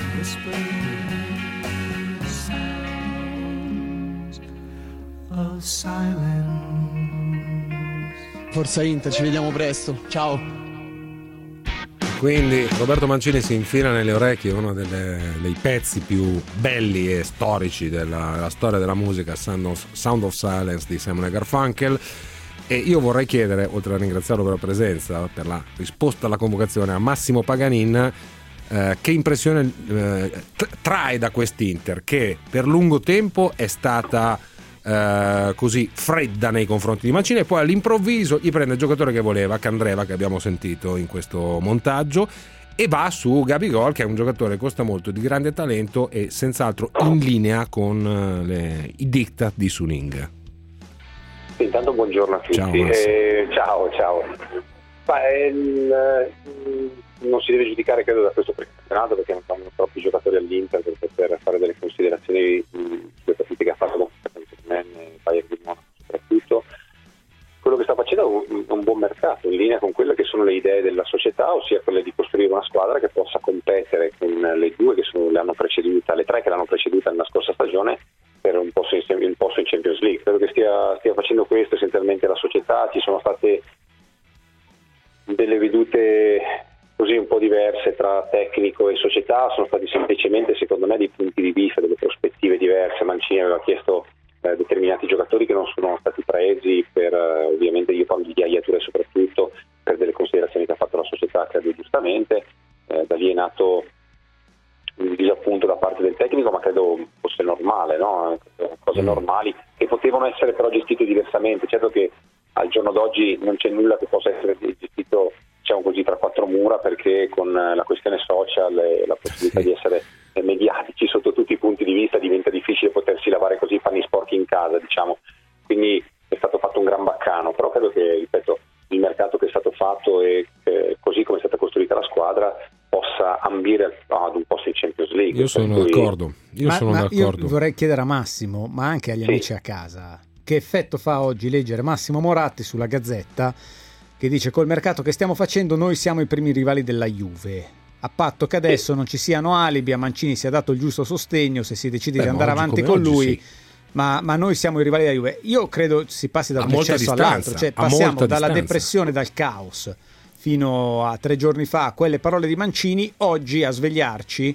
Forza Inter, ci vediamo presto. Ciao. Quindi Roberto Mancini si infila nelle orecchie uno delle, dei pezzi più belli e storici della, della storia della musica, Sound of, Sound of Silence di Simon e Garfunkel. E io vorrei chiedere, oltre a ringraziarlo per la presenza, per la risposta alla convocazione, a Massimo Paganin, eh, che impressione eh, trae da quest'Inter, che per lungo tempo è stata eh, così fredda nei confronti di Mancini, e poi all'improvviso gli prende il giocatore che voleva, Candreva, che abbiamo sentito in questo montaggio, e va su Gabigol, che è un giocatore che costa molto, di grande talento e senz'altro in linea con le, i diktat di Suning. Intanto buongiorno a tutti. Ciao, eh, ciao, ciao. Ma, eh, non si deve giudicare credo da questo precampionato, perché non siamo troppi giocatori all'Inter per poter fare delle considerazioni sulle partite che ha fatto con Bayern di Monaco soprattutto. Quello che sta facendo è un, un buon mercato in linea con quelle che sono le idee della società, ossia quelle di costruire una squadra che possa competere con le due che sono, le hanno preceduta, le tre che l'hanno preceduta nella scorsa stagione per un posto in, un posto in Champions League. Credo che stia, stia facendo questo essenzialmente la società. Ci sono state delle vedute così un po' diverse tra tecnico e società, sono stati semplicemente secondo me dei punti di vista, delle prospettive diverse. Mancini aveva chiesto eh, determinati giocatori che non sono stati presi per, eh, ovviamente io parlo di Yaya Touré soprattutto, per delle considerazioni che ha fatto la società, credo giustamente. Eh, da lì è nato un disappunto da parte del tecnico, ma credo fosse normale, no? Cose normali che potevano essere però gestite diversamente. Certo che al giorno d'oggi non c'è nulla che possa essere gestito, diciamo così, tra quattro mura, perché con la questione social e la possibilità di essere mediatici sotto tutti i punti di vista diventa difficile potersi lavare così i panni sporchi in casa, diciamo. Quindi è stato fatto un gran baccano, però credo che, ripeto, il mercato che è stato fatto e eh, così come è stata costruita la squadra possa ambire ad un posto in Champions League. Io sono cui... d'accordo, io ma, sono ma d'accordo. Io vorrei chiedere a Massimo, ma anche agli sì. amici a casa, che effetto fa oggi leggere Massimo Moratti sulla Gazzetta che dice: col mercato che stiamo facendo noi siamo i primi rivali della Juve, a patto che adesso non ci siano alibi, a Mancini sia dato il giusto sostegno se si decide Beh, di andare avanti con lui, sì. ma, ma noi siamo i rivali della Juve. Io credo si passi da un eccesso all'altro, cioè passiamo dalla distanza. depressione, dal caos fino a tre giorni fa a quelle parole di Mancini, oggi a svegliarci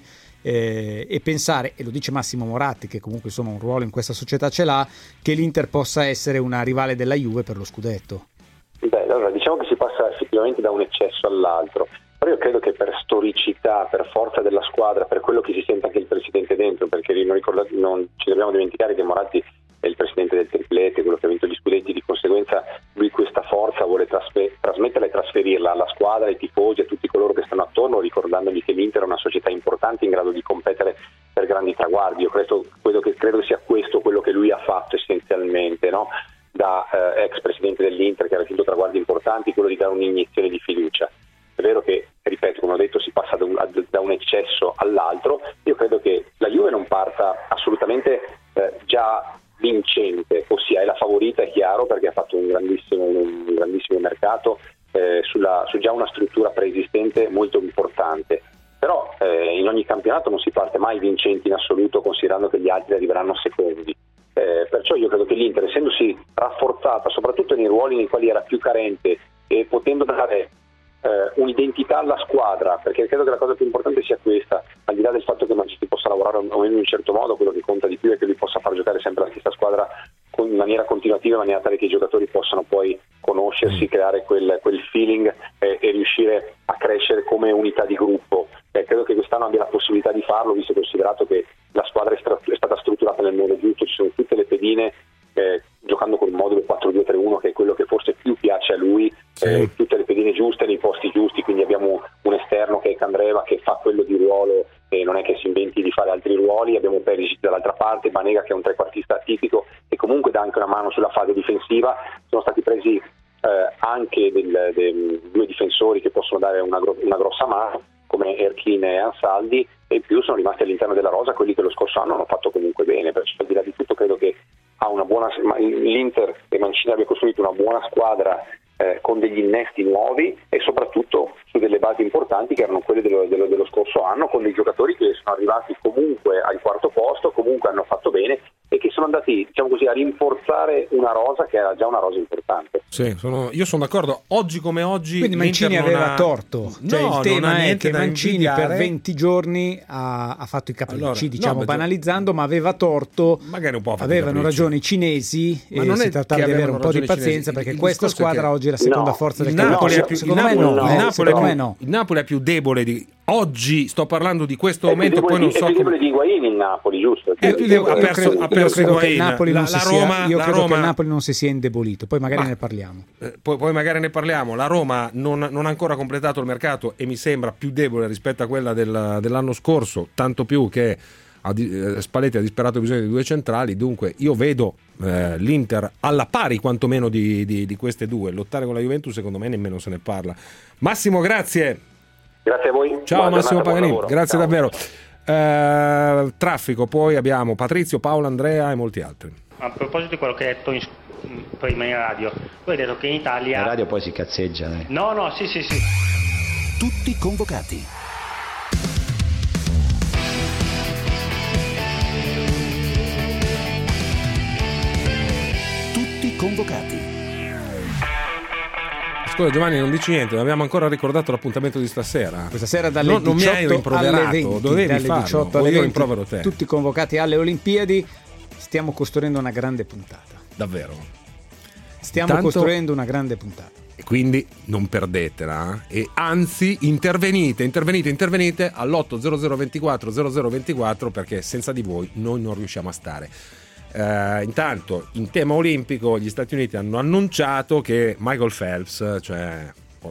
eh, e pensare, e lo dice Massimo Moratti che comunque insomma un ruolo in questa società ce l'ha, che l'Inter possa essere una rivale della Juve per lo scudetto. Beh, allora diciamo che si passa effettivamente da un eccesso all'altro, però io credo che per storicità, per forza della squadra, per quello che si sente anche il presidente dentro, perché non, ricordate, non ci dobbiamo dimenticare che Moratti è il presidente del triplete, quello che ha vinto gli scudetti, di conseguenza lui questa forza vuole trasfer- trasmetterla e trasferirla alla squadra, ai tifosi, a tutti coloro che stanno attorno, ricordandogli che l'Inter è una società importante in grado di competere per grandi traguardi. Io credo, credo, che, credo sia questo quello che lui ha fatto essenzialmente, no? Da eh, ex presidente dell'Inter che ha raggiunto traguardi importanti, quello di dare un'iniezione di fiducia. È vero che, ripeto, come ho detto, si passa da un, da un eccesso all'altro. Io credo che la Juve non parta assolutamente eh, già vincente, ossia è la favorita, è chiaro, perché ha fatto un grandissimo, un grandissimo mercato eh, sulla, su già una struttura preesistente molto importante. Però eh, in ogni campionato non si parte mai vincenti in assoluto, considerando che gli altri arriveranno secondi. Eh, perciò io credo che l'Inter, essendosi rafforzata soprattutto nei ruoli nei quali era più carente e potendo dare eh, un'identità alla squadra, perché credo che la cosa più importante sia questa, al di là del fatto che Mancini possa lavorare in un certo modo, quello che conta di più è che lui possa far giocare sempre la stessa squadra con, in maniera continuativa, in maniera tale che i giocatori possano poi conoscersi, creare quel, quel feeling eh, e riuscire a crescere come unità di gruppo. Eh, credo che quest'anno abbia la possibilità di farlo, visto e considerato che la squadra è, stra- è stata strutturata nel modo giusto, ci sono tutte le pedine eh, giocando con il modulo quattro due tre uno, che è quello che forse più piace a lui, sì. eh, tutte le pedine giuste nei posti giusti, quindi abbiamo un esterno che è Candreva che fa quello di ruolo e non è che si inventi di fare altri ruoli, abbiamo Perisic dall'altra parte, Banega che è un trequartista tipico e comunque dà anche una mano sulla fase difensiva. Sono stati presi eh, anche del, del, due difensori che possono dare una, una grossa mano, come Erkin e Ansaldi, e in più sono rimasti all'interno della rosa quelli che lo scorso anno hanno fatto comunque bene. Perciò al di là di tutto credo che ha una buona, l'Inter e Mancini abbia costruito una buona squadra eh, con degli innesti nuovi e soprattutto su delle basi importanti che erano quelle dello, dello, dello scorso anno, con dei giocatori che sono arrivati comunque al quarto posto, comunque hanno fatto bene e che sono andati, diciamo così, a rinforzare una rosa che era già una rosa importante. Sì, sono, io sono d'accordo. Oggi come oggi quindi Mancini aveva ha... torto, cioè no, il tema è che Mancini invidiare. per venti giorni ha, ha fatto i capricci, allora, diciamo no, banalizzando, ma aveva torto, magari un po' avevano ragioni i cinesi ma e non si trattava di avere un po' di pazienza, perché il questa squadra che... oggi è la seconda no, forza del Napoli campionato. Più, secondo, Napoli, me no, il, eh, Napoli secondo più, me no il Napoli è più debole di oggi sto parlando di questo è momento, più poi non di, so è più come... di Higuain in Napoli, giusto? È più di- Io, ha io perso, credo, ha perso io credo che il Higuain. Napoli La, non si la sia, Roma, io la credo Roma... che il Napoli non si sia indebolito, poi magari Ma- ne parliamo. Eh, poi, poi magari ne parliamo. La Roma non, non ha ancora completato il mercato e mi sembra più debole rispetto a quella del- dell'anno scorso, tanto più che ha di- eh, Spalletti ha disperato bisogno di due centrali. Dunque io vedo eh, l'Inter alla pari quantomeno di, di, di queste due. Lottare con la Juventus secondo me nemmeno se ne parla. Massimo, grazie. Grazie a voi. Ciao Buona Massimo giornata, buon Paganini, lavoro. grazie Ciao. davvero. Eh, traffico, poi abbiamo Patrizio, Paolo, Andrea e molti altri. A proposito di quello che hai detto in, prima in radio, tu hai detto che in Italia... In radio poi si cazzeggia, dai. No, no, sì, sì, sì. Tutti convocati. Tutti convocati. Scusa Giovanni, non dici niente, non abbiamo ancora ricordato l'appuntamento di stasera. Questa sera dalle No, non mi hai diciotto alle rimproverato, venti, dovevi dalle farlo, diciotto o alle io venti, rimprovero te. tutti convocati alle Olimpiadi. Stiamo costruendo una grande puntata. Davvero. Stiamo Intanto- costruendo una grande puntata. E quindi non perdetela, eh. E anzi intervenite, intervenite, intervenite all'otto zero zero ventiquattro zero zero ventiquattro, perché senza di voi noi non riusciamo a stare. Eh, intanto in tema olimpico gli Stati Uniti hanno annunciato che Michael Phelps, cioè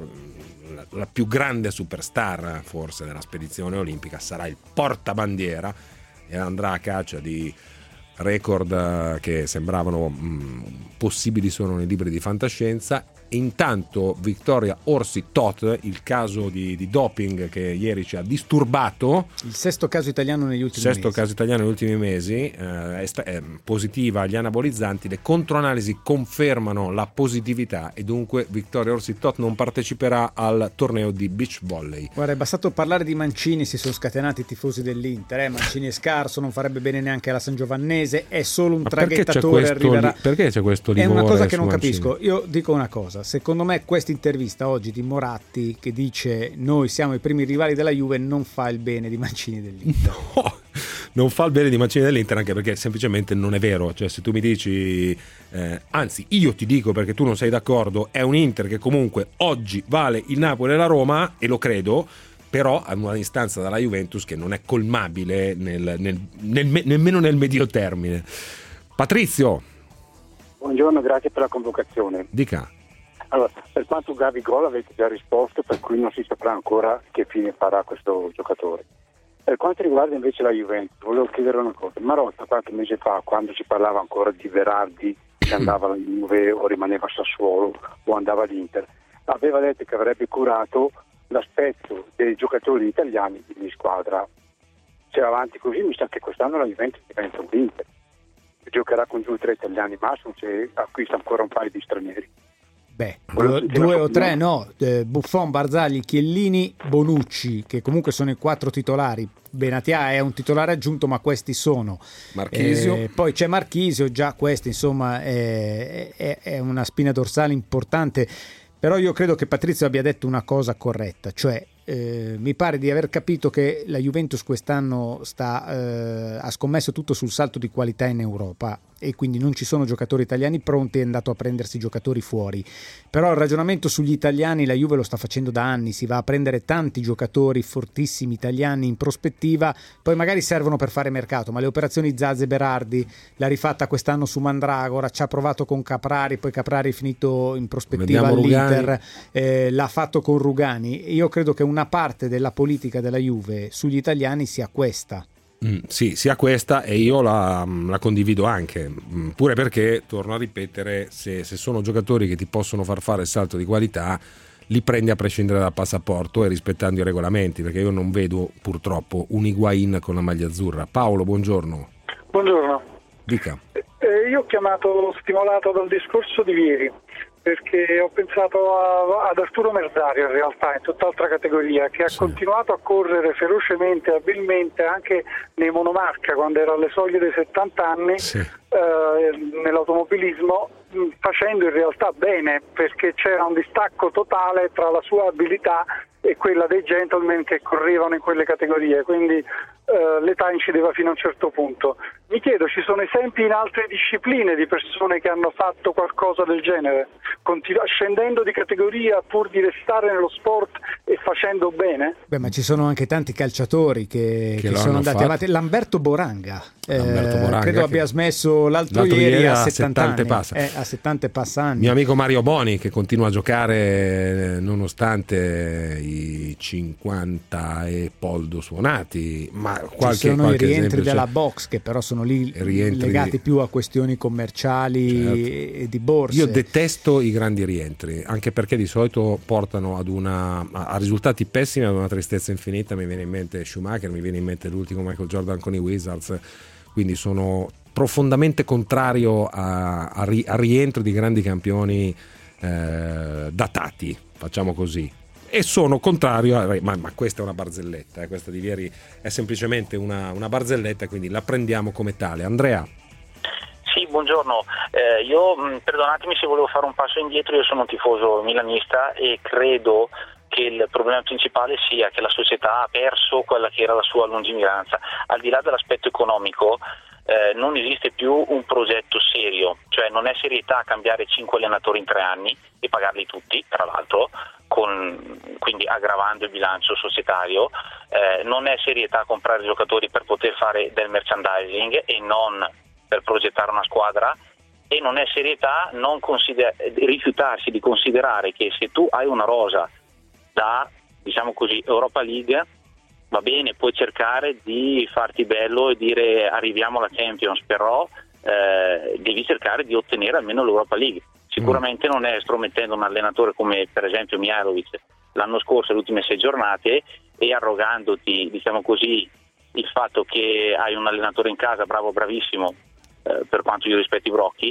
la, la più grande superstar forse della spedizione olimpica, sarà il portabandiera e andrà a caccia di record eh, che sembravano mh, possibili solo nei libri di fantascienza. Intanto Victoria Orsi-Toth, il caso di, di doping che ieri ci ha disturbato, Il sesto caso italiano negli ultimi sesto mesi. caso italiano negli ultimi mesi, eh, è, sta- è positiva agli anabolizzanti. Le controanalisi confermano la positività e dunque Victoria Orsi-Toth non parteciperà al torneo di beach volley. Guarda, è bastato parlare di Mancini, si sono scatenati i tifosi dell'Inter. Eh? Mancini è scarso, non farebbe bene neanche alla San Giovannese, è solo un Ma perché c'è traghettatore, questo, arriverà. li- perché c'è questo È livore una cosa che su non Mancini? capisco. Io dico una cosa, secondo me questa intervista oggi di Moratti che dice noi siamo i primi rivali della Juve non fa il bene di Mancini dell'Inter. No, non fa il bene di Mancini dell'Inter, anche perché semplicemente non è vero. Cioè, se tu mi dici, eh, anzi io ti dico, perché tu non sei d'accordo, è un Inter che comunque oggi vale il Napoli e la Roma, e lo credo, però ha una distanza dalla Juventus che non è colmabile nel, nel, nel, nemmeno nel medio termine. Patrizio, Buongiorno, grazie per la convocazione. dica. Allora, per quanto Gabigol avete già risposto, per cui non si saprà ancora che fine farà questo giocatore. Per quanto riguarda invece la Juventus, volevo chiedere una cosa. Marotta qualche mese fa, quando si parlava ancora di Verardi che andava alla Juve o rimaneva a Sassuolo o andava all'Inter, aveva detto che avrebbe curato l'aspetto dei giocatori italiani in squadra. Se va avanti così mi sa che quest'anno la Juventus diventa un Inter. Giocherà con due o tre italiani massimo se acquista ancora un paio di stranieri. Beh, Volevo due, sentire due la o tua tre opinione. no, eh, Buffon, Barzagli, Chiellini, Bonucci, che comunque sono i quattro titolari. Benatia è un titolare aggiunto, ma questi sono. Marchisio. Eh, poi c'è Marchisio, già questo insomma è, è, è una spina dorsale importante. Però io credo che Patrizio abbia detto una cosa corretta, cioè eh, mi pare di aver capito che la Juventus quest'anno sta, eh, ha scommesso tutto sul salto di qualità in Europa e quindi non ci sono giocatori italiani pronti, è andato a prendersi giocatori fuori. Però il ragionamento sugli italiani la Juve lo sta facendo da anni, si va a prendere tanti giocatori fortissimi italiani in prospettiva, poi magari servono per fare mercato, ma le operazioni Zazze Berardi l'ha rifatta quest'anno su Mandragora, ci ha provato con Caprari, poi Caprari è finito in prospettiva Vediamo all'Inter, eh, l'ha fatto con Rugani. Io credo che una parte della politica della Juve sugli italiani sia questa. Mm, sì, sia questa, e io la, la condivido anche, mm, pure perché, torno a ripetere, se, se sono giocatori che ti possono far fare il salto di qualità, li prendi a prescindere dal passaporto e rispettando i regolamenti, perché io non vedo purtroppo un Higuain con la maglia azzurra. Paolo, buongiorno. Buongiorno. Dica. Eh, io ho chiamato stimolato dal discorso di ieri, perché ho pensato a, ad Arturo Merzario in realtà, in tutt'altra categoria, che ha sì. continuato a correre ferocemente e abilmente anche nei monomarca quando era alle soglie dei settanta anni, sì. eh, nell'automobilismo, facendo in realtà bene, perché c'era un distacco totale tra la sua abilità e quella dei gentleman che correvano in quelle categorie, quindi eh, l'età incideva fino a un certo punto. Mi chiedo, ci sono esempi in altre discipline di persone che hanno fatto qualcosa del genere, continu- scendendo di categoria pur di restare nello sport e facendo bene? Beh, ma ci sono anche tanti calciatori che, Che che lo sono hanno andati fatto. avanti. Lamberto Boranga, eh, Lamberto Boranga, credo che- abbia smesso l'altro, l'altro ieri, ieri a a settanta settanta anni. passa. Eh, a settanta e passa anni. Mio amico Mario Boni, che continua a giocare eh, nonostante i cinquanta e poldo suonati, ma qualche, Ci sono i qualche rientri esempio c'è. della box che però sono lì Rientri- legati più a questioni commerciali Certo. e di borse. Io detesto i grandi rientri, anche perché di solito portano ad una, a a risultati pessimi, ad una tristezza infinita. Mi viene in mente Schumacher, mi viene in mente l'ultimo Michael Jordan con i Wizards, quindi sono profondamente contrario a, a, ri- a rientro di grandi campioni eh, datati, facciamo così. E sono contrario a, ma, ma questa è una barzelletta, eh, questa di Vieri è semplicemente una, una barzelletta, quindi la prendiamo come tale. Andrea. Sì, buongiorno. Eh, io mh, perdonatemi se volevo fare un passo indietro, io sono un tifoso milanista e credo che il problema principale sia che la società ha perso quella che era la sua lungimiranza. Al di là dell'aspetto economico, eh, non esiste più un progetto serio, cioè non è serietà cambiare cinque allenatori in tre anni e pagarli tutti, tra l'altro, con, quindi aggravando il bilancio societario, eh, non è serietà comprare giocatori per poter fare del merchandising e non per progettare una squadra, e non è serietà non consider- rifiutarsi di considerare che se tu hai una rosa da, diciamo così, Europa League, va bene, puoi cercare di farti bello e dire arriviamo alla Champions, però eh, devi cercare di ottenere almeno l'Europa League. Sicuramente non è stromettendo un allenatore come per esempio Mihajlovic l'anno scorso, le ultime sei giornate, e arrogandoti, diciamo così, il fatto che hai un allenatore in casa bravo, bravissimo, eh, per quanto io rispetti Brocchi,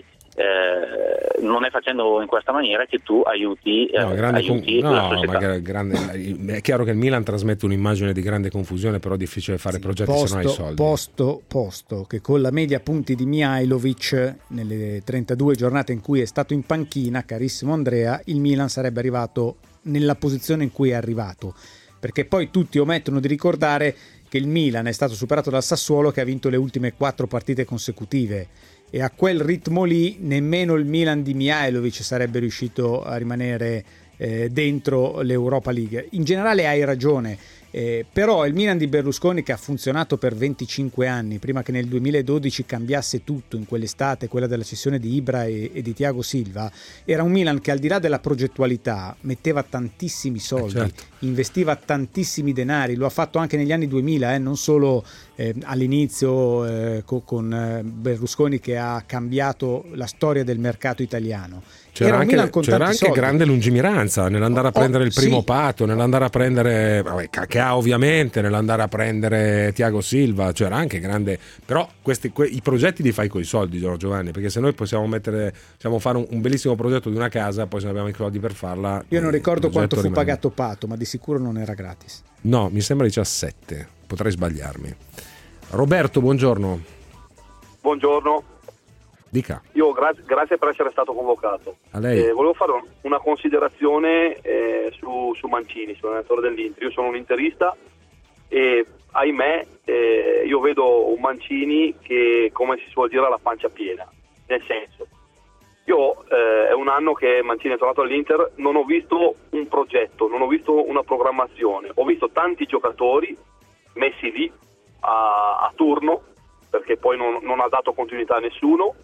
eh, non è facendo in questa maniera che tu aiuti, eh, No, grande aiuti con- la no, società. ma gra- grande- è chiaro che il Milan trasmette un'immagine di grande confusione, però è difficile fare progetti se non hai Posto, soldi. posto, posto che con la media punti di Mihajlovic nelle trentadue giornate in cui è stato in panchina, carissimo Andrea, il Milan sarebbe arrivato nella posizione in cui è arrivato, perché poi tutti omettono di ricordare che il Milan è stato superato dal Sassuolo, che ha vinto le ultime quattro partite consecutive, e a quel ritmo lì nemmeno il Milan di Mihajlovic sarebbe riuscito a rimanere eh, dentro l'Europa League. In generale hai ragione, eh, però il Milan di Berlusconi, che ha funzionato per venticinque anni prima che nel duemiladodici cambiasse tutto in quell'estate, quella della cessione di Ibra e, e di Thiago Silva, era un Milan che al di là della progettualità metteva tantissimi soldi, Eh, certo. investiva tantissimi denari, lo ha fatto anche negli anni duemila, eh, non solo eh, all'inizio eh, co- con eh, Berlusconi, che ha cambiato la storia del mercato italiano. C'era Era un anche, Milan con c'era tanti anche soldi. grande lungimiranza nell'andare a Oh, prendere il primo sì. patto, nell'andare a prendere vabbè, che ha ovviamente, nell'andare a prendere Thiago Silva, c'era anche grande, però questi, que, i progetti li fai con i soldi, Giorgio Giovanni, perché se noi possiamo mettere, possiamo fare un, un bellissimo progetto di una casa, poi se non abbiamo i soldi per farla. Io non il ricordo quanto fu progetto rimane. pagato Pato, ma di sicuro non era gratis. No, mi sembra diciassette, potrei sbagliarmi. Roberto, buongiorno. Buongiorno, Dica. io gra- grazie per essere stato convocato. A lei. Eh, volevo fare un- una considerazione eh, su, su Mancini, sull'allenatore dell'Inter. Io sono un interista e ahimè eh, io vedo un Mancini che, come si suol dire, ha la pancia piena, nel senso, io eh, è un anno che Mancini è tornato all'Inter, non ho visto un progetto, non ho visto una programmazione, ho visto tanti giocatori messi lì a, a turno, perché poi non, non ha dato continuità a nessuno,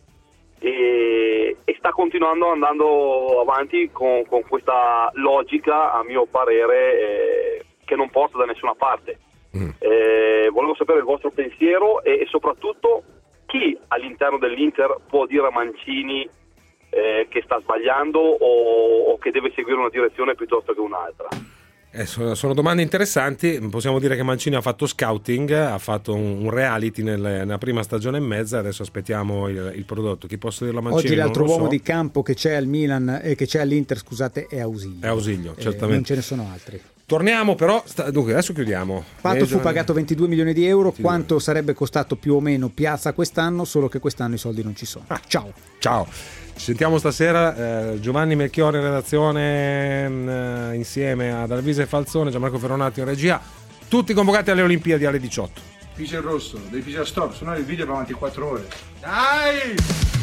e, e sta continuando andando avanti con, con questa logica, a mio parere, eh, che non porta da nessuna parte. Mm. Eh, volevo sapere il vostro pensiero e, e soprattutto chi all'interno dell'Inter può dire a Mancini eh, che sta sbagliando o, o che deve seguire una direzione piuttosto che un'altra. Eh, sono, sono domande interessanti. Possiamo dire che Mancini ha fatto scouting, ha fatto un, un reality nel, nella prima stagione e mezza, adesso aspettiamo il, il prodotto. Chi posso dirlo a Mancini? Oggi l'altro non lo uomo so. di campo che c'è al Milan e eh, che c'è all'Inter, scusate, è Ausilio. È Ausilio, Eh, certamente. non ce ne sono altri. Torniamo però, sta, dunque adesso chiudiamo. Pato fu Giovanni... pagato ventidue milioni di euro, quanto sarebbe costato più o meno Piazza quest'anno, solo che quest'anno i soldi non ci sono. Ah, ciao. Ciao. Ci sentiamo stasera, eh, Giovanni Melchiorre in redazione, eh, insieme ad Alvise Falzone, Gianmarco Ferronati in regia, tutti convocati alle Olimpiadi alle diciotto. Pigia il rosso, devi pigiare stop, se no il video va avanti quattro ore. Dai!